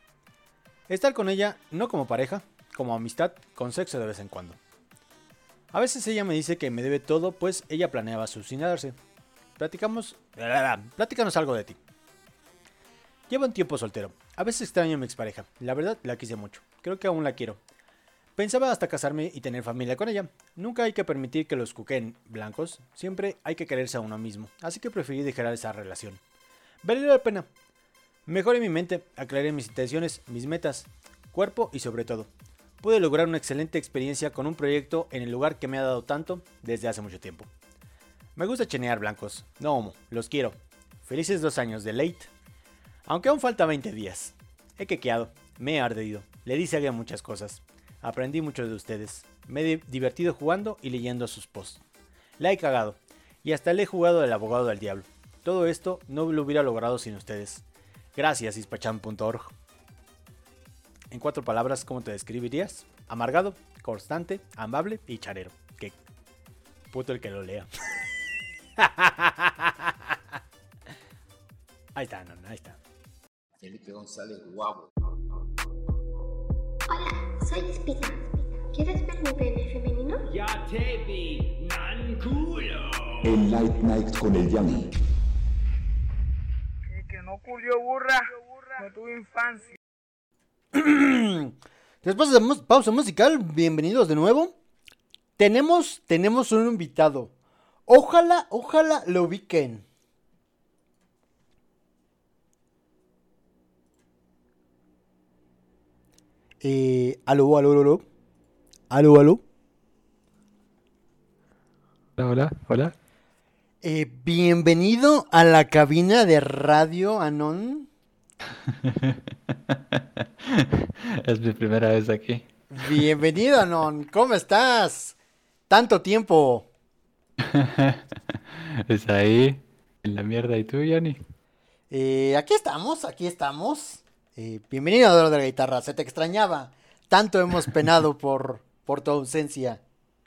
Estar con ella no como pareja, como amistad, con sexo de vez en cuando. A veces ella me dice que me debe todo, pues ella planeaba suicidarse. Platicamos... Platícanos algo de ti. Llevo un tiempo soltero. A veces extraño a mi expareja. La verdad, la quise mucho. Creo que aún la quiero. Pensaba hasta casarme y tener familia con ella. Nunca hay que permitir que los cuquen blancos. Siempre hay que quererse a uno mismo. Así que preferí dejar esa relación. Valió la pena. Mejoré mi mente, aclaré mis intenciones, mis metas, cuerpo y sobre todo, pude lograr una excelente experiencia con un proyecto en el lugar que me ha dado tanto desde hace mucho tiempo. Me gusta chenear blancos. No homo, los quiero. Felices dos años de late. Aunque aún falta veinte días. He quequeado, me he ardido, le di a muchas cosas. Aprendí mucho de ustedes. Me he divertido jugando y leyendo sus posts. La he cagado. Y hasta le he jugado al abogado del diablo. Todo esto no lo hubiera logrado sin ustedes. Gracias, ispachan punto org. En cuatro palabras, ¿cómo te describirías? Amargado, constante, amable y charero. Que puto el que lo lea. Ahí está, no, ahí está. Felipe González, guapo. Hola, soy Espina. ¿Quieres ver mi pene femenino? Ya te vi, nan culo. El Light Night con el Yami. Y que no culió burra, no tuve infancia. Después de mus- pausa musical, bienvenidos de nuevo. Tenemos, tenemos un invitado. Ojalá, ojalá lo ubiquen. Eh, aló, aló, aló, aló. Aló, aló. Hola, hola, hola. Eh, bienvenido a la cabina de Radio Anon. Es mi primera vez aquí. Bienvenido, Anon. ¿Cómo estás? Tanto tiempo. Es ahí, en la mierda. ¿Y tú, Johnny? Eh, aquí estamos, aquí estamos. Eh, bienvenido, Adoro de la Guitarra. Se te extrañaba. Tanto hemos penado por, por tu ausencia.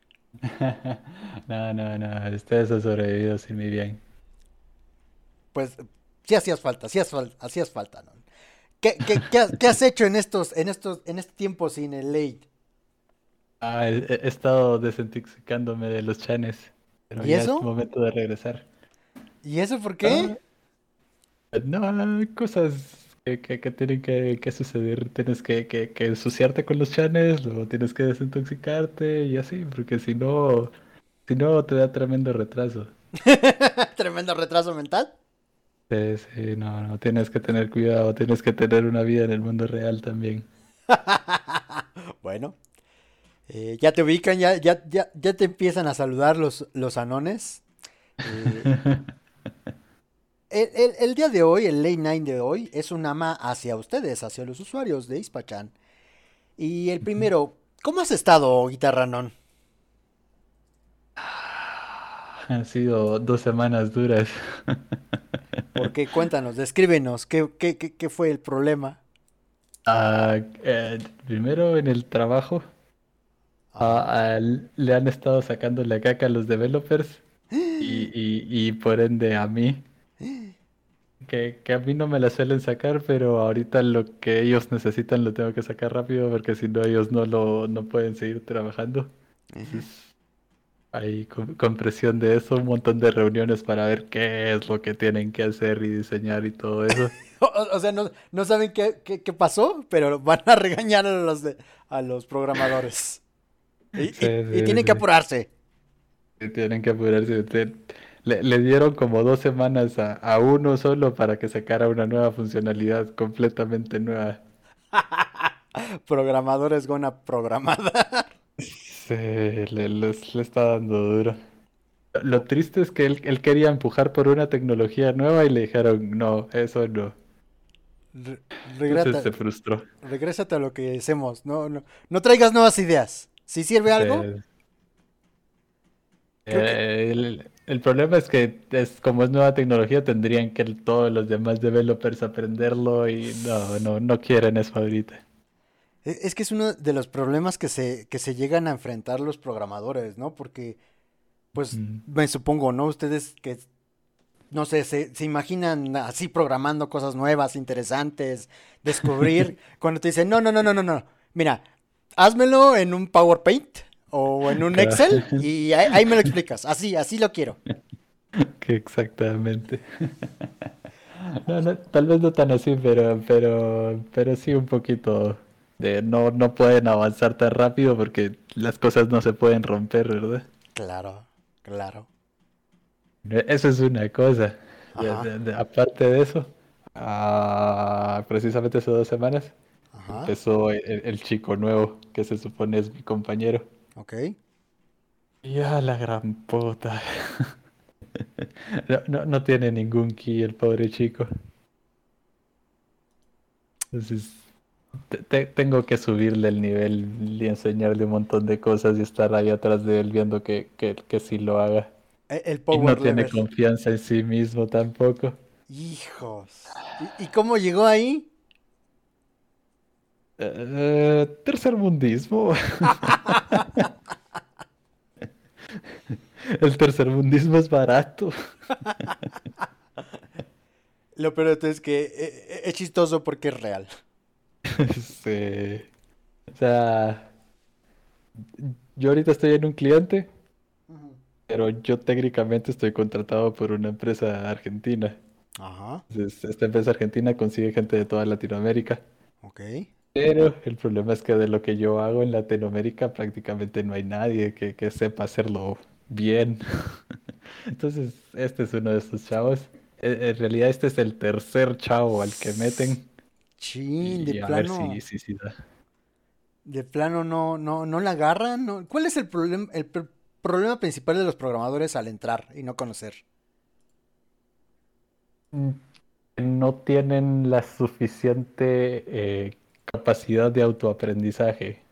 No, no, no. Ustedes han sobrevivido sin mi bien. Pues sí hacías falta, sí hacías falta, hacías falta, ¿no? ¿Qué, qué, qué, has, qué has hecho en estos, en estos, en este tiempo sin el late? Ah, he, he estado desintoxicándome de los chanes. Pero ¿Y ya es eso? momento de regresar. ¿Y eso por Ah, qué? no, cosas que, que, que tienen que, que suceder. Tienes que, que, que ensuciarte con los chanes, luego tienes que desintoxicarte y así, porque si no, si no te da tremendo retraso. Tremendo retraso mental. Sí, sí, no, no, tienes que tener cuidado, tienes que tener una vida en el mundo real también. Bueno, eh, ya te ubican, ya, ya, ya, ya te empiezan a saludar los, los anones. Eh, el, el- el día de hoy, el late night de hoy, es un ama hacia ustedes, hacia los usuarios de Ispachan. Y el primero, ¿cómo has estado, Guitarranón? Han sido dos semanas duras. ¿Por qué? Cuéntanos, descríbenos, ¿qué, qué, qué, qué fue el problema? Ah, eh, primero en el trabajo, Ajá. ah, ah, le han estado sacando la caca a los developers y, y, y por ende a mí, que, que a mí no me la suelen sacar, pero ahorita lo que ellos necesitan lo tengo que sacar rápido porque si no ellos no lo no pueden seguir trabajando. Entonces, ahí con, con presión de eso, un montón de reuniones para ver qué es lo que tienen que hacer y diseñar y todo eso. O, o sea, no, no saben qué, qué, qué pasó, pero van a regañar a los, de, a los programadores. Y, Sí, y- y sí, tienen que sí. apurarse. Sí, tienen que apurarse. Te- Le, le dieron como dos semanas a, a uno solo para que sacara una nueva funcionalidad completamente nueva. Programadores gonna programada. Sí, le, les- le está dando duro. Lo Oh, triste es que él, él quería empujar por una tecnología nueva y le dijeron, no, eso no. re- Entonces regrata- se frustró. regrésate a lo que hacemos. No, no, no traigas nuevas ideas. Si sirve Sí. algo, creo que. Eh, el, el problema es que es como es nueva tecnología, tendrían que el- todos los demás developers aprenderlo y no, no, no quieren eso ahorita. e- Es que es uno de los problemas que se, que se llegan a enfrentar los programadores, ¿no? Porque, pues, Mm. me supongo, ¿no? Ustedes que, no sé, se, se imaginan así programando cosas nuevas, interesantes, descubrir, cuando te dicen, no, no, no, no, no, no. Mira, házmelo en un PowerPoint o en un Ca- Excel y ahí, ahí me lo explicas. Así, así lo quiero. Que exactamente. No, no, tal vez no tan así, pero, pero, pero sí un poquito de no, no pueden avanzar tan rápido porque las cosas no se pueden romper, ¿verdad? Claro, claro. E- Eso es una cosa. De- Ajá, de- de- aparte de eso, ah, precisamente hace dos semanas ajá, empezó el, el chico nuevo que se supone es mi compañero. ok. Y a la gran puta. No, no, no tiene ningún ki el pobre chico. Entonces, te- te- tengo que subirle el nivel y enseñarle un montón de cosas y estar ahí atrás de él viendo que, que, que sí lo haga. E- El Y no power tiene level. confianza en sí mismo tampoco. Hijos. ¿Y, y cómo llegó ahí? Eh, tercer mundismo. El tercermundismo es barato. Lo peor de todo es que eh, eh, es chistoso porque es real. Sí. O sea, yo ahorita estoy en un cliente, Ujú. pero yo técnicamente estoy contratado por una empresa argentina. Ajá, Entonces, esta empresa argentina consigue gente de toda Latinoamérica. ok. Pero el problema es que de lo que yo hago en Latinoamérica prácticamente no hay nadie que, que sepa hacerlo bien. Entonces, este es uno de esos chavos. En, en realidad, este es el tercer chavo al que meten. Chin, de Y a ver si, plano, si, si da. de plano no, no, no la agarran. No. ¿Cuál es el problema, el pr- problema principal de los programadores al entrar y no conocer? Mm, no tienen la suficiente eh, capacidad de autoaprendizaje.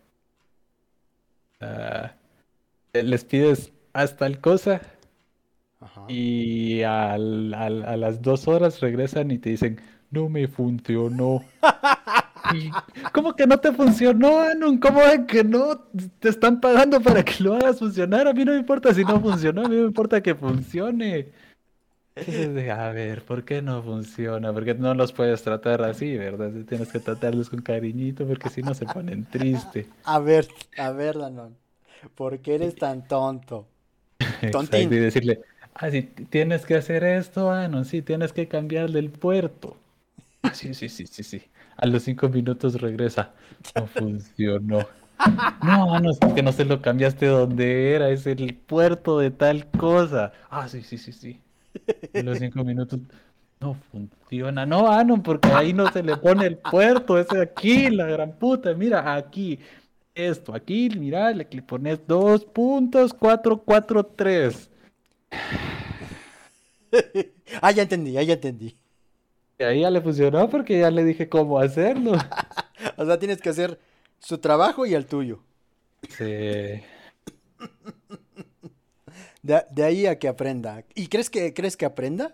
Ah, les pides haz tal cosa Ajá. y al- al- a las dos horas regresan y te dicen, no me funcionó. Y, ¿cómo que no te funcionó, Anon? ¿Cómo es que no? Te están pagando para que lo hagas funcionar. A mí no me importa si no funcionó, a mí me importa que funcione. Entonces, de, a ver, ¿por qué no funciona? Porque no los puedes tratar así, ¿verdad? Tienes que tratarlos con cariñito porque si no se ponen tristes. A ver, a ver, Danon. ¿Por qué eres tan tonto? Exacto, Tontín. y decirle, ah, sí, t- tienes que hacer esto, Anon, sí, tienes que cambiarle el puerto. Ah, sí, sí, sí, sí, sí. A los cinco minutos regresa. No funcionó. No, Anon, es que no se lo cambiaste donde era, es el puerto de tal cosa. Ah, sí, sí, sí, sí. A los cinco minutos no funciona. No, Anon, porque ahí no se le pone el puerto, es aquí, la gran puta. Mira, aquí. Esto, aquí, mira, le le pones dos puntos, cuatro, cuatro, tres. Ah, ya entendí, ah, ya entendí. Y ahí ya le funcionó porque ya le dije cómo hacerlo. O sea, tienes que hacer su trabajo y el tuyo. Sí. De, de ahí a que aprenda. ¿Y crees que, crees que aprenda?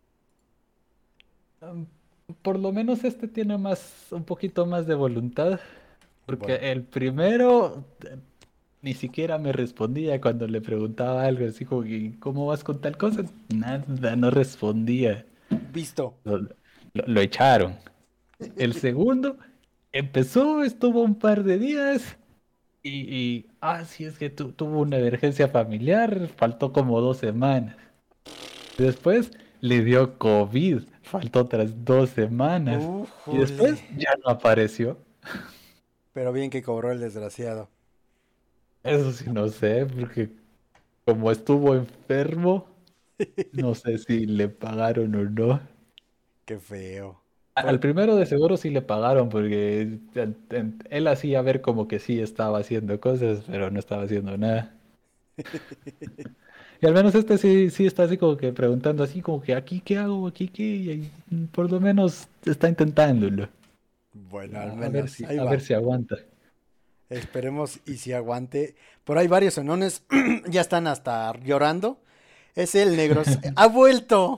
Um, Por lo menos este tiene más, un poquito más de voluntad. Porque Bueno. el primero eh, ni siquiera me respondía cuando le preguntaba algo. Así como, que, ¿cómo vas con tal cosa? Nada, no respondía. Visto. Lo, lo- lo echaron. El segundo empezó, estuvo un par de días y, y ah, sí, es que tu- tuvo una emergencia familiar, faltó como dos semanas. Después le dio COVID, faltó otras dos semanas. Y Ujule. después ya no apareció. Pero bien que cobró el desgraciado. Eso sí, no sé, porque como estuvo enfermo, no sé si le pagaron o no. Qué feo. A- Al primero de seguro sí le pagaron porque en- en- él hacía ver como que sí estaba haciendo cosas, pero no estaba haciendo nada. Y al menos este sí, sí está así como que preguntando así como que aquí qué hago, aquí qué, y ahí, mm, por lo menos está intentándolo. Bueno, al A a ver menos, si, ahí a ver va. si aguanta. Esperemos y si aguante. Por ahí varios enones ya están hasta llorando. Es el negros. ¡Ha vuelto!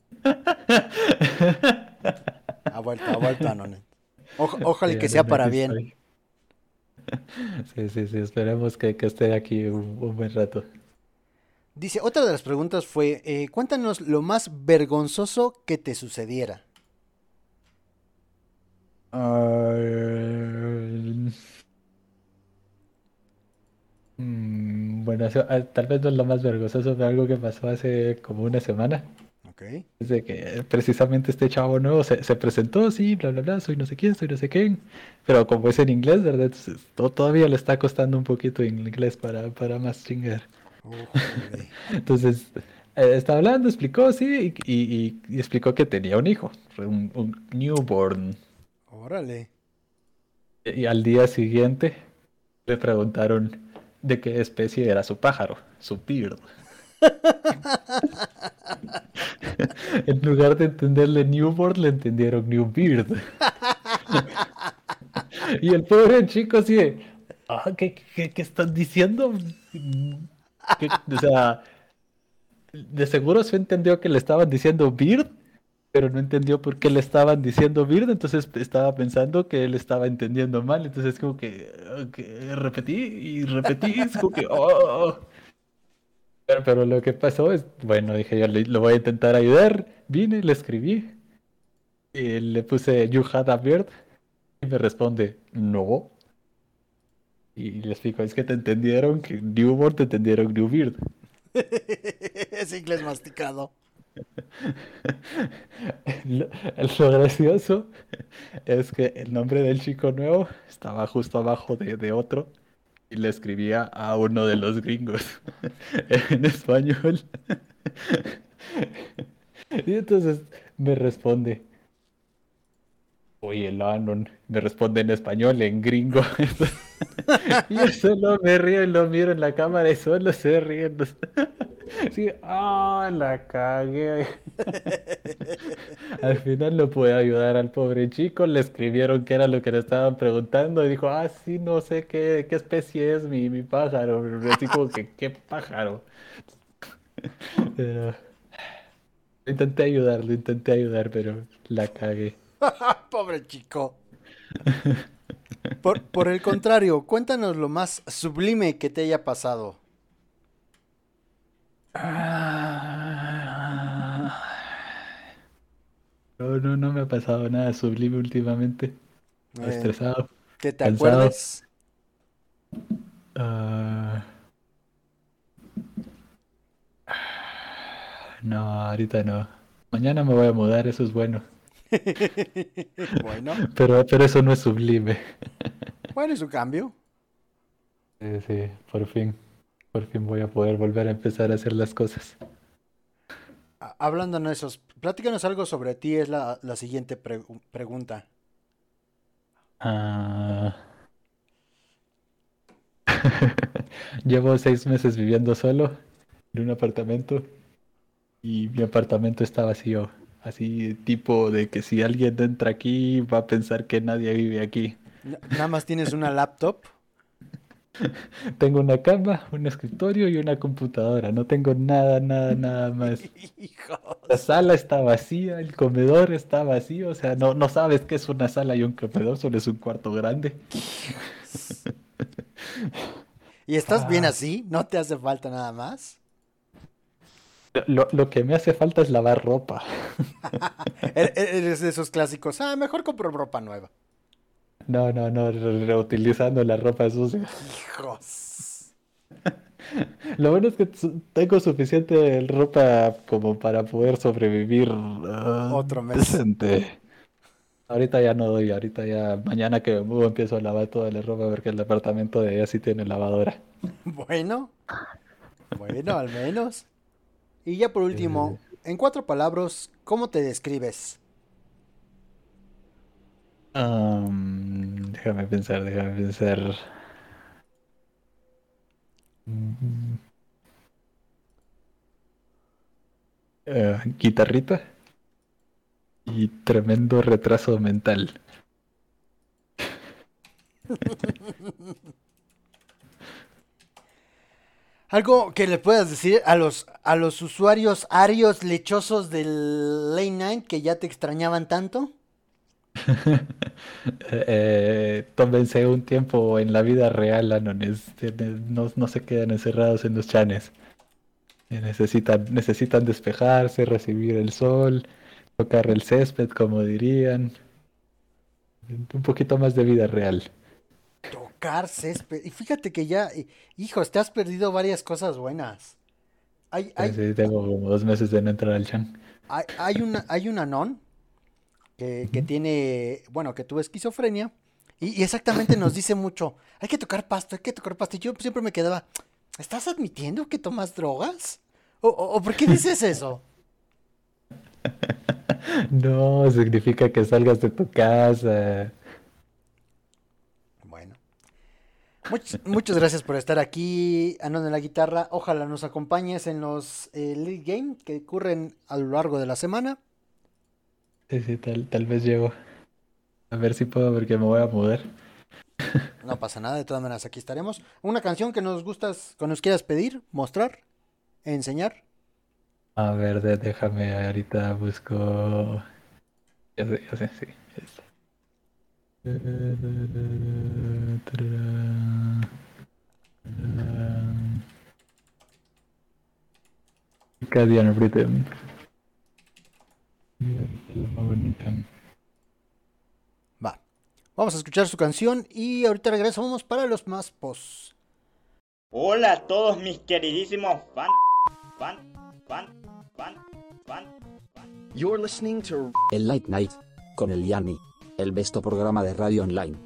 Ha vuelto, ha vuelto Anonet. Oj- ojalá y Sí, que sea Alan, para aquí bien. estoy. Sí, sí, sí, esperemos que, que esté aquí un, un buen rato. Dice, otra de las preguntas fue, eh, cuéntanos lo más vergonzoso que te sucediera. Ah, mm, bueno, eso, ah, tal vez no es lo más vergonzoso, pero algo que pasó hace como una semana. Ok. Es de que precisamente este chavo nuevo se, se presentó, sí, bla, bla, bla, soy no sé quién, soy no sé quién. Pero como es en inglés, ¿verdad? Entonces, to- todavía le está costando un poquito en inglés para, para más chingar. Ujule. Entonces, eh, estaba hablando, explicó, sí, y, y- y explicó que tenía un hijo, un, un newborn. Órale. Y al día siguiente le preguntaron de qué especie era su pájaro, su bird. En lugar de entenderle newborn, le entendieron new bird. Y el pobre chico así de, ah, ¿qué, qué, qué están diciendo? ¿Qué- O sea, de seguro se entendió que le estaban diciendo bird, pero no entendió por qué le estaban diciendo bird, entonces estaba pensando que él estaba entendiendo mal, entonces como que, ok, repetí y repetí, es como que, oh. Pero, pero lo que pasó es, bueno, dije yo, le, lo voy a intentar ayudar, vine, le escribí, y le puse, you had a bird, y me responde, no. Y le explico, es que te entendieron que newborn, te entendieron new bird. Es inglés masticado. Lo, lo gracioso es que el nombre del chico nuevo estaba justo abajo de, de otro y le escribía a uno de los gringos en español. Y entonces me responde, oye, el Anon, me responde en español, en gringo. Yo solo me río y lo miro en la cámara y solo se ríen. Sí, ah, la cagué. Al final no pude ayudar al pobre chico, le escribieron qué era lo que le estaban preguntando y dijo, ah, sí, no sé qué, qué especie es mi, mi pájaro. Así como que, ¿qué pájaro? Pero intenté ayudar, lo intenté ayudar, pero la cagué. Pobre chico. Por, por el contrario, cuéntanos lo más sublime que te haya pasado. No, no, no me ha pasado nada sublime últimamente. Eh, Estresado, ¿Que te cansado. acuerdes? Ah, no, ahorita no. Mañana me voy a mudar, eso es bueno. Bueno, Pero, pero eso no es sublime. bueno, es un cambio. Sí, sí, por fin. Por fin voy a poder volver a empezar a hacer las cosas. A- Hablando de esos, platícanos algo sobre ti, es la, la siguiente pre- pregunta. Ah, llevo seis meses viviendo solo en un apartamento y mi apartamento está vacío. Así tipo de que si alguien entra aquí va a pensar que nadie vive aquí. N- Nada más tienes una laptop. Tengo una cama, un escritorio y una computadora. No tengo nada, nada, nada más. Hijos. La sala está vacía, el comedor está vacío. O sea, no, no sabes qué es una sala y un comedor, solo es un cuarto grande. ¿Y estás bien Ah. así? ¿No te hace falta nada más? Lo, lo que me hace falta es lavar ropa. E- e- Eres de esos clásicos. Ah, mejor compro ropa nueva. No, no, no, re- reutilizando la ropa sucia. Hijos. Lo bueno es que su- tengo suficiente ropa como para poder sobrevivir ah, Otro mes. decente. Ahorita ya no doy, ahorita ya mañana que me muevo empiezo a lavar toda la ropa porque el departamento de ella sí tiene lavadora. Bueno, bueno, al menos. Y ya por último, en cuatro palabras, ¿cómo te describes? Am, déjame pensar, déjame pensar. Mm, eh, guitarrita y tremendo retraso mental. Algo que le puedas decir a los, a los usuarios arios lechosos del Late Night que ya te extrañaban tanto. Eh, tómense un tiempo en la vida real, Anones. Tiene- No, no se quedan encerrados en los chanes. Eh, Necesitan, necesitan despejarse, recibir el sol, tocar el césped, como dirían. Un poquito más de vida real. Tocar césped. Y fíjate que ya, eh, hijos, te has perdido varias cosas buenas. Hay, Sí, hay, sí, tengo como dos meses de no entrar al chan. hay, hay una, hay una non que, que tiene, bueno, que tuvo esquizofrenia. Y, y exactamente nos dice mucho, hay que tocar pasto, hay que tocar pasto. Y yo siempre me quedaba, ¿estás admitiendo que tomas drogas? ¿O, o, o por qué dices eso? No, significa que salgas de tu casa. Bueno. Much- muchas gracias por estar aquí, Anon en la guitarra. Ojalá nos acompañes en los eh, League Game que ocurren a lo largo de la semana. Sí, sí, tal, tal vez llego. A ver si puedo, porque me voy a mudar. No pasa nada, de todas maneras aquí estaremos. Una canción que nos gustas, que nos quieras pedir, mostrar, enseñar. A ver, de- déjame, ahorita busco. Ya sé, ya sé, sí. esta. Circadian Rhythm. Va. Vamos a escuchar su canción y ahorita regresamos para los más pos. Hola a todos mis queridísimos fan, fan, fan, fan, fan. You're listening to El Late Night con el Yanni, el besto programa de radio online.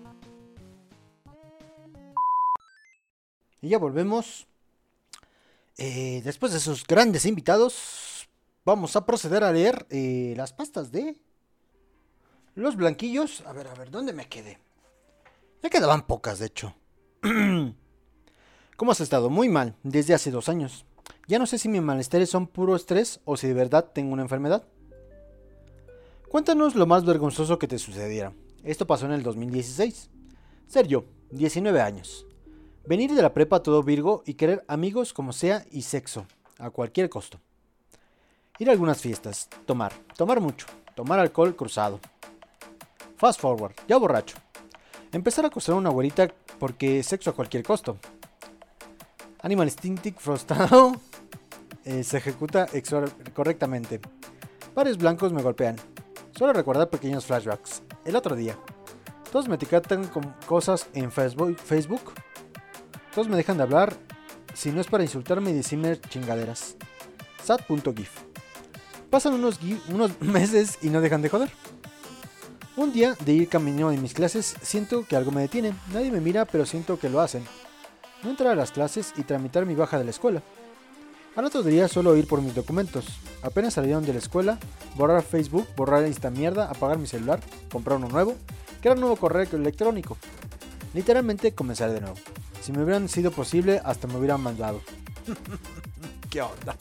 Y ya volvemos. Eh, después de sus grandes invitados, vamos a proceder a leer eh, las pastas de los blanquillos. A ver, a ver, ¿dónde me quedé? Ya quedaban pocas, de hecho. ¿Cómo has estado? Muy mal, desde hace dos años. Ya no sé si mis malestares son puro estrés o si de verdad tengo una enfermedad. Cuéntanos lo más vergonzoso que te sucediera. Esto pasó en el dos mil dieciséis. Sergio, diecinueve años. Venir de la prepa todo virgo y querer amigos como sea y sexo, a cualquier costo. Ir a algunas fiestas, tomar, tomar mucho, tomar alcohol cruzado. Fast forward, ya borracho. Empezar a acosar a una güerita porque sexo a cualquier costo. Animal Instinctive frustrado eh, se ejecuta correctamente. Varios blancos me golpean. Suelo recordar pequeños flashbacks. El otro día. Todos me etiquetan con cosas en Facebook. Facebook. Todos me dejan de hablar. Si no es para insultarme y decirme chingaderas. sad punto gif. Pasan unos, unos meses y no dejan de joder. Un día de ir camino de mis clases siento que algo me detiene. Nadie me mira, pero siento que lo hacen. No entrar a las clases y tramitar mi baja de la escuela. Al otro día suelo ir por mis documentos. Apenas salieron de la escuela, borrar Facebook, borrar esta mierda, apagar mi celular, comprar uno nuevo, crear un nuevo correo electrónico. Literalmente comenzar de nuevo. Si me hubieran sido posible, hasta me hubieran mandado. ¿Qué onda?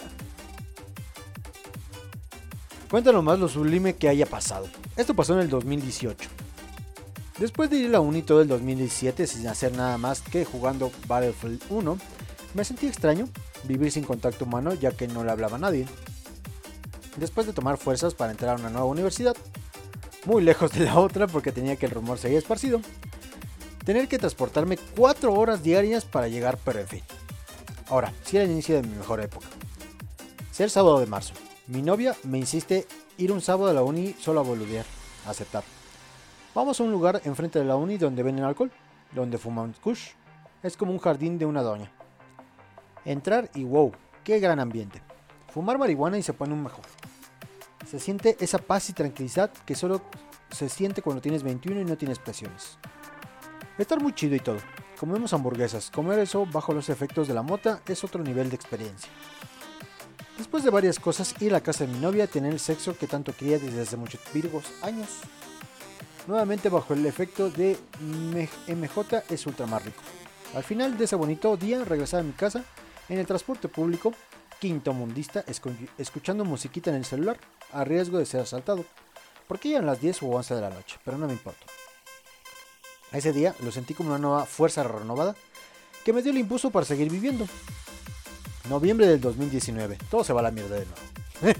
Cuéntanos más lo sublime que haya pasado. Esto pasó en el dos mil dieciocho. Después de ir a la uni todo el dos mil diecisiete sin hacer nada más que jugando Battlefield uno, me sentí extraño vivir sin contacto humano ya que no le hablaba a nadie. Después de tomar fuerzas para entrar a una nueva universidad, muy lejos de la otra porque tenía que el rumor se haya esparcido, tener que transportarme cuatro horas diarias para llegar, pero en fin. Ahora, sí era el inicio de mi mejor época. Ser sábado de marzo. Mi novia me insiste ir un sábado a la uni solo a boludear. Aceptar. Vamos a un lugar enfrente de la uni donde venden alcohol, donde fuman kush. Es como un jardín de una doña. Entrar y wow, qué gran ambiente. Fumar marihuana y se pone un mejor. Se siente esa paz y tranquilidad que solo se siente cuando tienes veintiuno y no tienes presiones. Estar muy chido y todo. Comemos hamburguesas. Comer eso bajo los efectos de la mota es otro nivel de experiencia. Después de varias cosas, ir a la casa de mi novia, tener el sexo que tanto quería desde hace muchos virgos años. Nuevamente bajo el efecto de M J es ultra más rico. Al final de ese bonito día, regresar a mi casa en el transporte público, quinto mundista, escuchando musiquita en el celular, a riesgo de ser asaltado, porque eran las diez u once de la noche, pero no me importa. Ese día lo sentí como una nueva fuerza renovada que me dio el impulso para seguir viviendo. Noviembre del dos mil diecinueve, todo se va a la mierda de nuevo.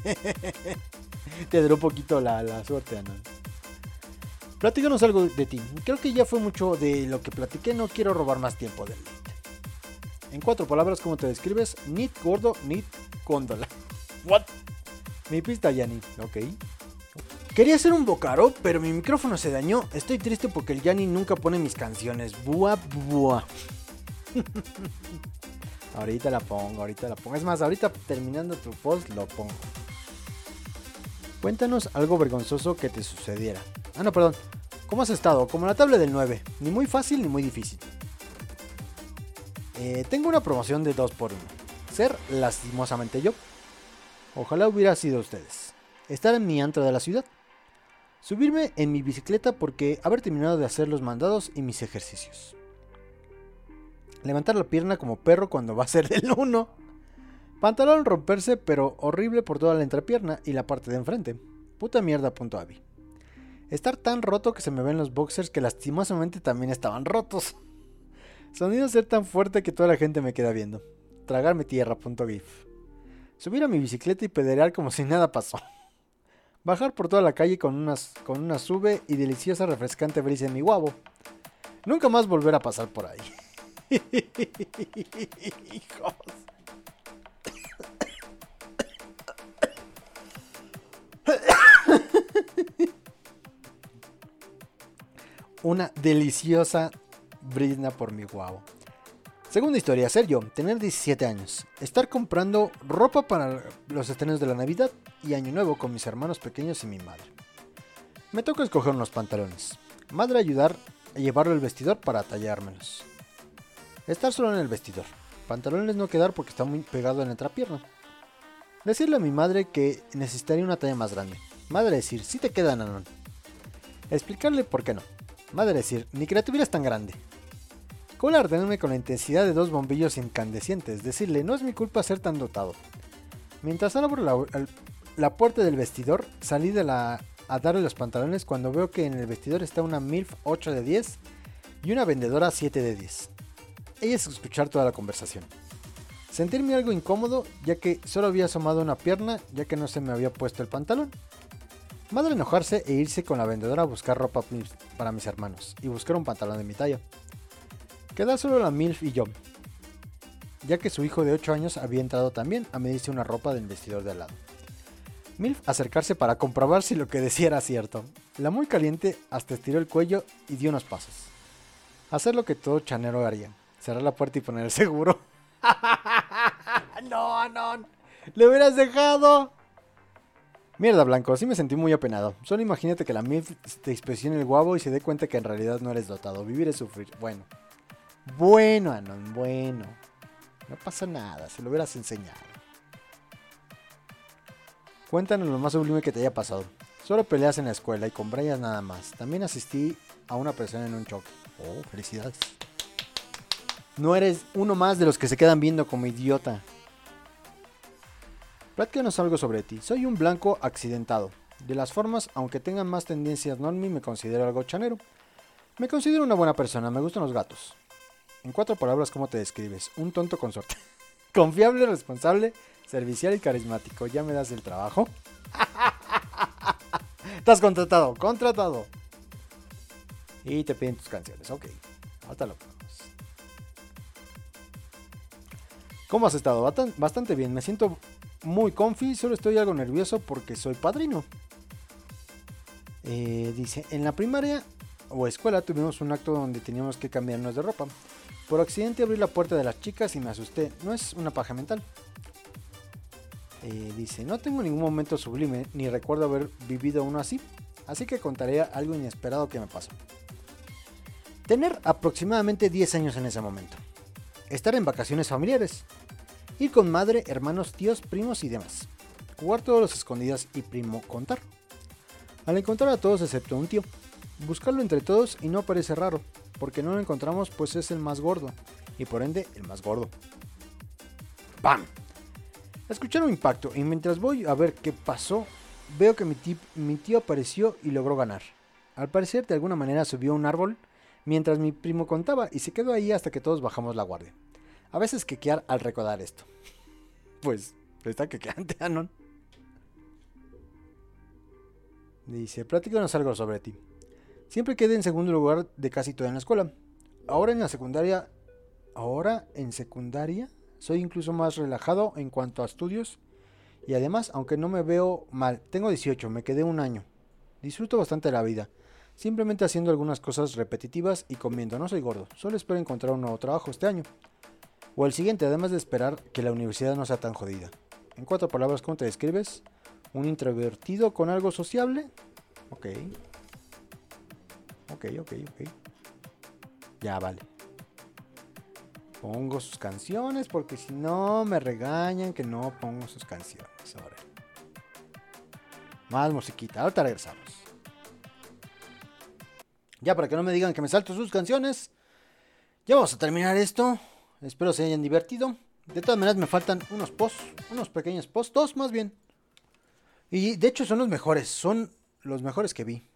Te duró un poquito la, la suerte, Ana. Platícanos algo de ti. Creo que ya fue mucho de lo que platiqué, no quiero robar más tiempo del Nit. En cuatro palabras, ¿cómo te describes? Nit gordo, Nit góndola. What? Mi pista, Yanni. Ok. Quería hacer un bocaro, pero mi micrófono se dañó. Estoy triste porque el Yanni nunca pone mis canciones. Buah, buah. Ahorita la pongo, ahorita la pongo. Es más, ahorita terminando tu post lo pongo. Cuéntanos algo vergonzoso que te sucediera. Ah, no, perdón. ¿Cómo has estado? Como la tabla del nueve. Ni muy fácil ni muy difícil. Eh, tengo una promoción de dos por uno. Ser lastimosamente yo. Ojalá hubiera sido ustedes. Estar en mi antro de la ciudad. Subirme en mi bicicleta porque haber terminado de hacer los mandados y mis ejercicios. Levantar la pierna como perro cuando va a ser del uno. Pantalón romperse pero horrible por toda la entrepierna y la parte de enfrente. Puta mierda punto avi. Estar tan roto que se me ven los boxers que lastimosamente también estaban rotos. Sonido ser tan fuerte que toda la gente me queda viendo. Tragarme tierra punto gif. Subir a mi bicicleta y pedalear como si nada pasó. Bajar por toda la calle con, unas, con una sube y deliciosa refrescante brisa en mi guabo. Nunca más volver a pasar por ahí. Hijos. Una deliciosa brisna por mi guavo. Segunda historia, Sergio, tener diecisiete años, estar comprando ropa para los estrenos de la Navidad y Año Nuevo con mis hermanos pequeños y mi madre. Me toca escoger unos pantalones. Madre ayudar a llevarlo al vestidor para tallármelos. Estar solo en el vestidor. Pantalones no quedar porque está muy pegado en la entrepierna. Decirle a mi madre que necesitaría una talla más grande. Madre decir, sí te queda, nanón. Explicarle por qué no. Madre decir, ni que la tuvieras tan grande. ¿Cómo arderme con la intensidad de dos bombillos incandescentes? Decirle, no es mi culpa ser tan dotado. Mientras abro la, el, la puerta del vestidor, salí de la, a darle los pantalones cuando veo que en el vestidor está una MILF ocho de diez y una vendedora siete de diez. Ella es escuchar toda la conversación. Sentirme algo incómodo, ya que solo había asomado una pierna, ya que no se me había puesto el pantalón. Madre enojarse e irse con la vendedora a buscar ropa para mis hermanos y buscar un pantalón de mi talla. Queda solo la MILF y yo, ya que su hijo de ocho años había entrado también a medirse una ropa del vestidor de al lado. MILF acercarse para comprobar si lo que decía era cierto. La muy caliente hasta estiró el cuello y dio unos pasos. Hacer lo que todo chanero haría, cerrar la puerta y poner el seguro. No, no, le hubieras dejado. Mierda, Blanco, sí me sentí muy apenado. Solo imagínate que la MILF te inspeccione el guabo y se dé cuenta que en realidad no eres dotado. Vivir es sufrir. Bueno. Bueno, Anon, bueno. No pasa nada, se lo hubieras enseñado. Cuéntanos lo más sublime que te haya pasado. Solo peleas en la escuela y con Brian nada más. También asistí a una persona en un choque. Oh, felicidades. No eres uno más de los que se quedan viendo como idiota. Platícanos algo sobre ti. Soy un blanco accidentado. De las formas, aunque tengan más tendencias normie, me considero algo chanero. Me considero una buena persona, me gustan los gatos. En cuatro palabras, ¿cómo te describes? Un tonto con suerte. Confiable, responsable, servicial y carismático. ¿Ya me das el trabajo? Estás contratado, contratado. Y te piden tus canciones, ok. Ahorita lo ponemos. ¿Cómo has estado? Bastante bien, me siento muy comfy, solo estoy algo nervioso porque soy padrino. Eh, dice, en la primaria o escuela tuvimos un acto donde teníamos que cambiarnos de ropa. Por accidente abrí la puerta de las chicas y me asusté. No es una paja mental. Eh, dice, no tengo ningún momento sublime, ni recuerdo haber vivido uno así. Así que contaré algo inesperado que me pasó. Tener aproximadamente diez años en ese momento. Estar en vacaciones familiares. Ir con madre, hermanos, tíos, primos y demás. Jugar todos los escondidas y primo contar. Al encontrar a todos excepto un tío. Buscarlo entre todos y no parece raro. Porque no lo encontramos pues es el más gordo. Y por ende el más gordo. ¡Bam! Escucharon un impacto y mientras voy a ver qué pasó, veo que mi, tip, mi tío apareció y logró ganar. Al parecer de alguna manera subió a un árbol mientras mi primo contaba y se quedó ahí hasta que todos bajamos la guardia. A veces quequear al recordar esto. Pues está quequeante, Anon. Dice, platícanos algo sobre ti. Siempre quedé en segundo lugar de casi todo en la escuela. Ahora en la secundaria, ahora en secundaria, soy incluso más relajado en cuanto a estudios. Y además, aunque no me veo mal, tengo dieciocho, me quedé un año. Disfruto bastante de la vida. Simplemente haciendo algunas cosas repetitivas y comiendo. No soy gordo, solo espero encontrar un nuevo trabajo este año. O el siguiente, además de esperar que la universidad no sea tan jodida. En cuatro palabras, ¿cómo te describes? ¿Un introvertido con algo sociable? Ok. Ok, ok, ok. Ya, vale. Pongo sus canciones porque si no me regañan que no pongo sus canciones. Ahora. Más musiquita. Ahorita regresamos. Ya, para que no me digan que me salto sus canciones. Ya vamos a terminar esto. Espero se hayan divertido. De todas maneras me faltan unos posts. Unos pequeños posts. Dos más bien. Y de hecho son los mejores. Son los mejores que vi.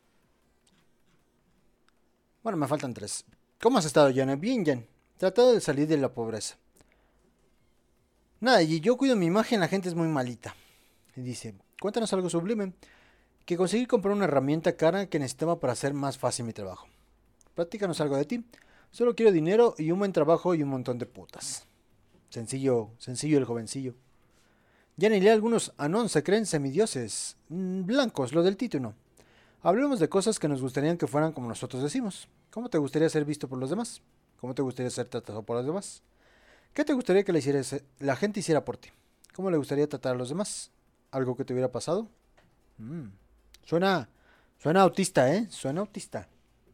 Bueno, me faltan tres. ¿Cómo has estado, Jan? Bien, Jan. Tratado de salir de la pobreza. Nada, y yo cuido mi imagen. La gente es muy malita. Y dice, cuéntanos algo sublime. Que conseguí comprar una herramienta cara que necesitaba para hacer más fácil mi trabajo. Platícanos algo de ti. Solo quiero dinero y un buen trabajo y un montón de putas. Sencillo, sencillo el jovencillo. Ya ni lee algunos Anon se creen semidioses. Blancos, lo del título. Hablemos de cosas que nos gustarían que fueran como nosotros decimos. ¿Cómo te gustaría ser visto por los demás? ¿Cómo te gustaría ser tratado por los demás? ¿Qué te gustaría que la, hicieras, la gente hiciera por ti? ¿Cómo le gustaría tratar a los demás? ¿Algo que te hubiera pasado? Mm. Suena, suena autista, ¿eh? Suena autista.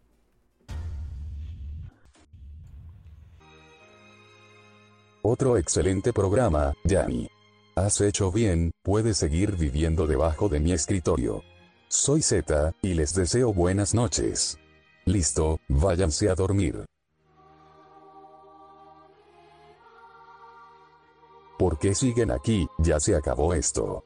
Otro excelente programa, Yanni. Has hecho bien, puedes seguir viviendo debajo de mi escritorio. Soy Z, y les deseo buenas noches. Listo, váyanse a dormir. ¿Por qué siguen aquí? Ya se acabó esto.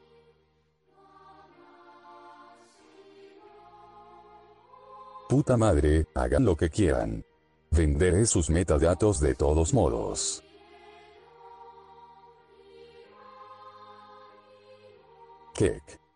Puta madre, hagan lo que quieran. Venderé sus metadatos de todos modos. Kek.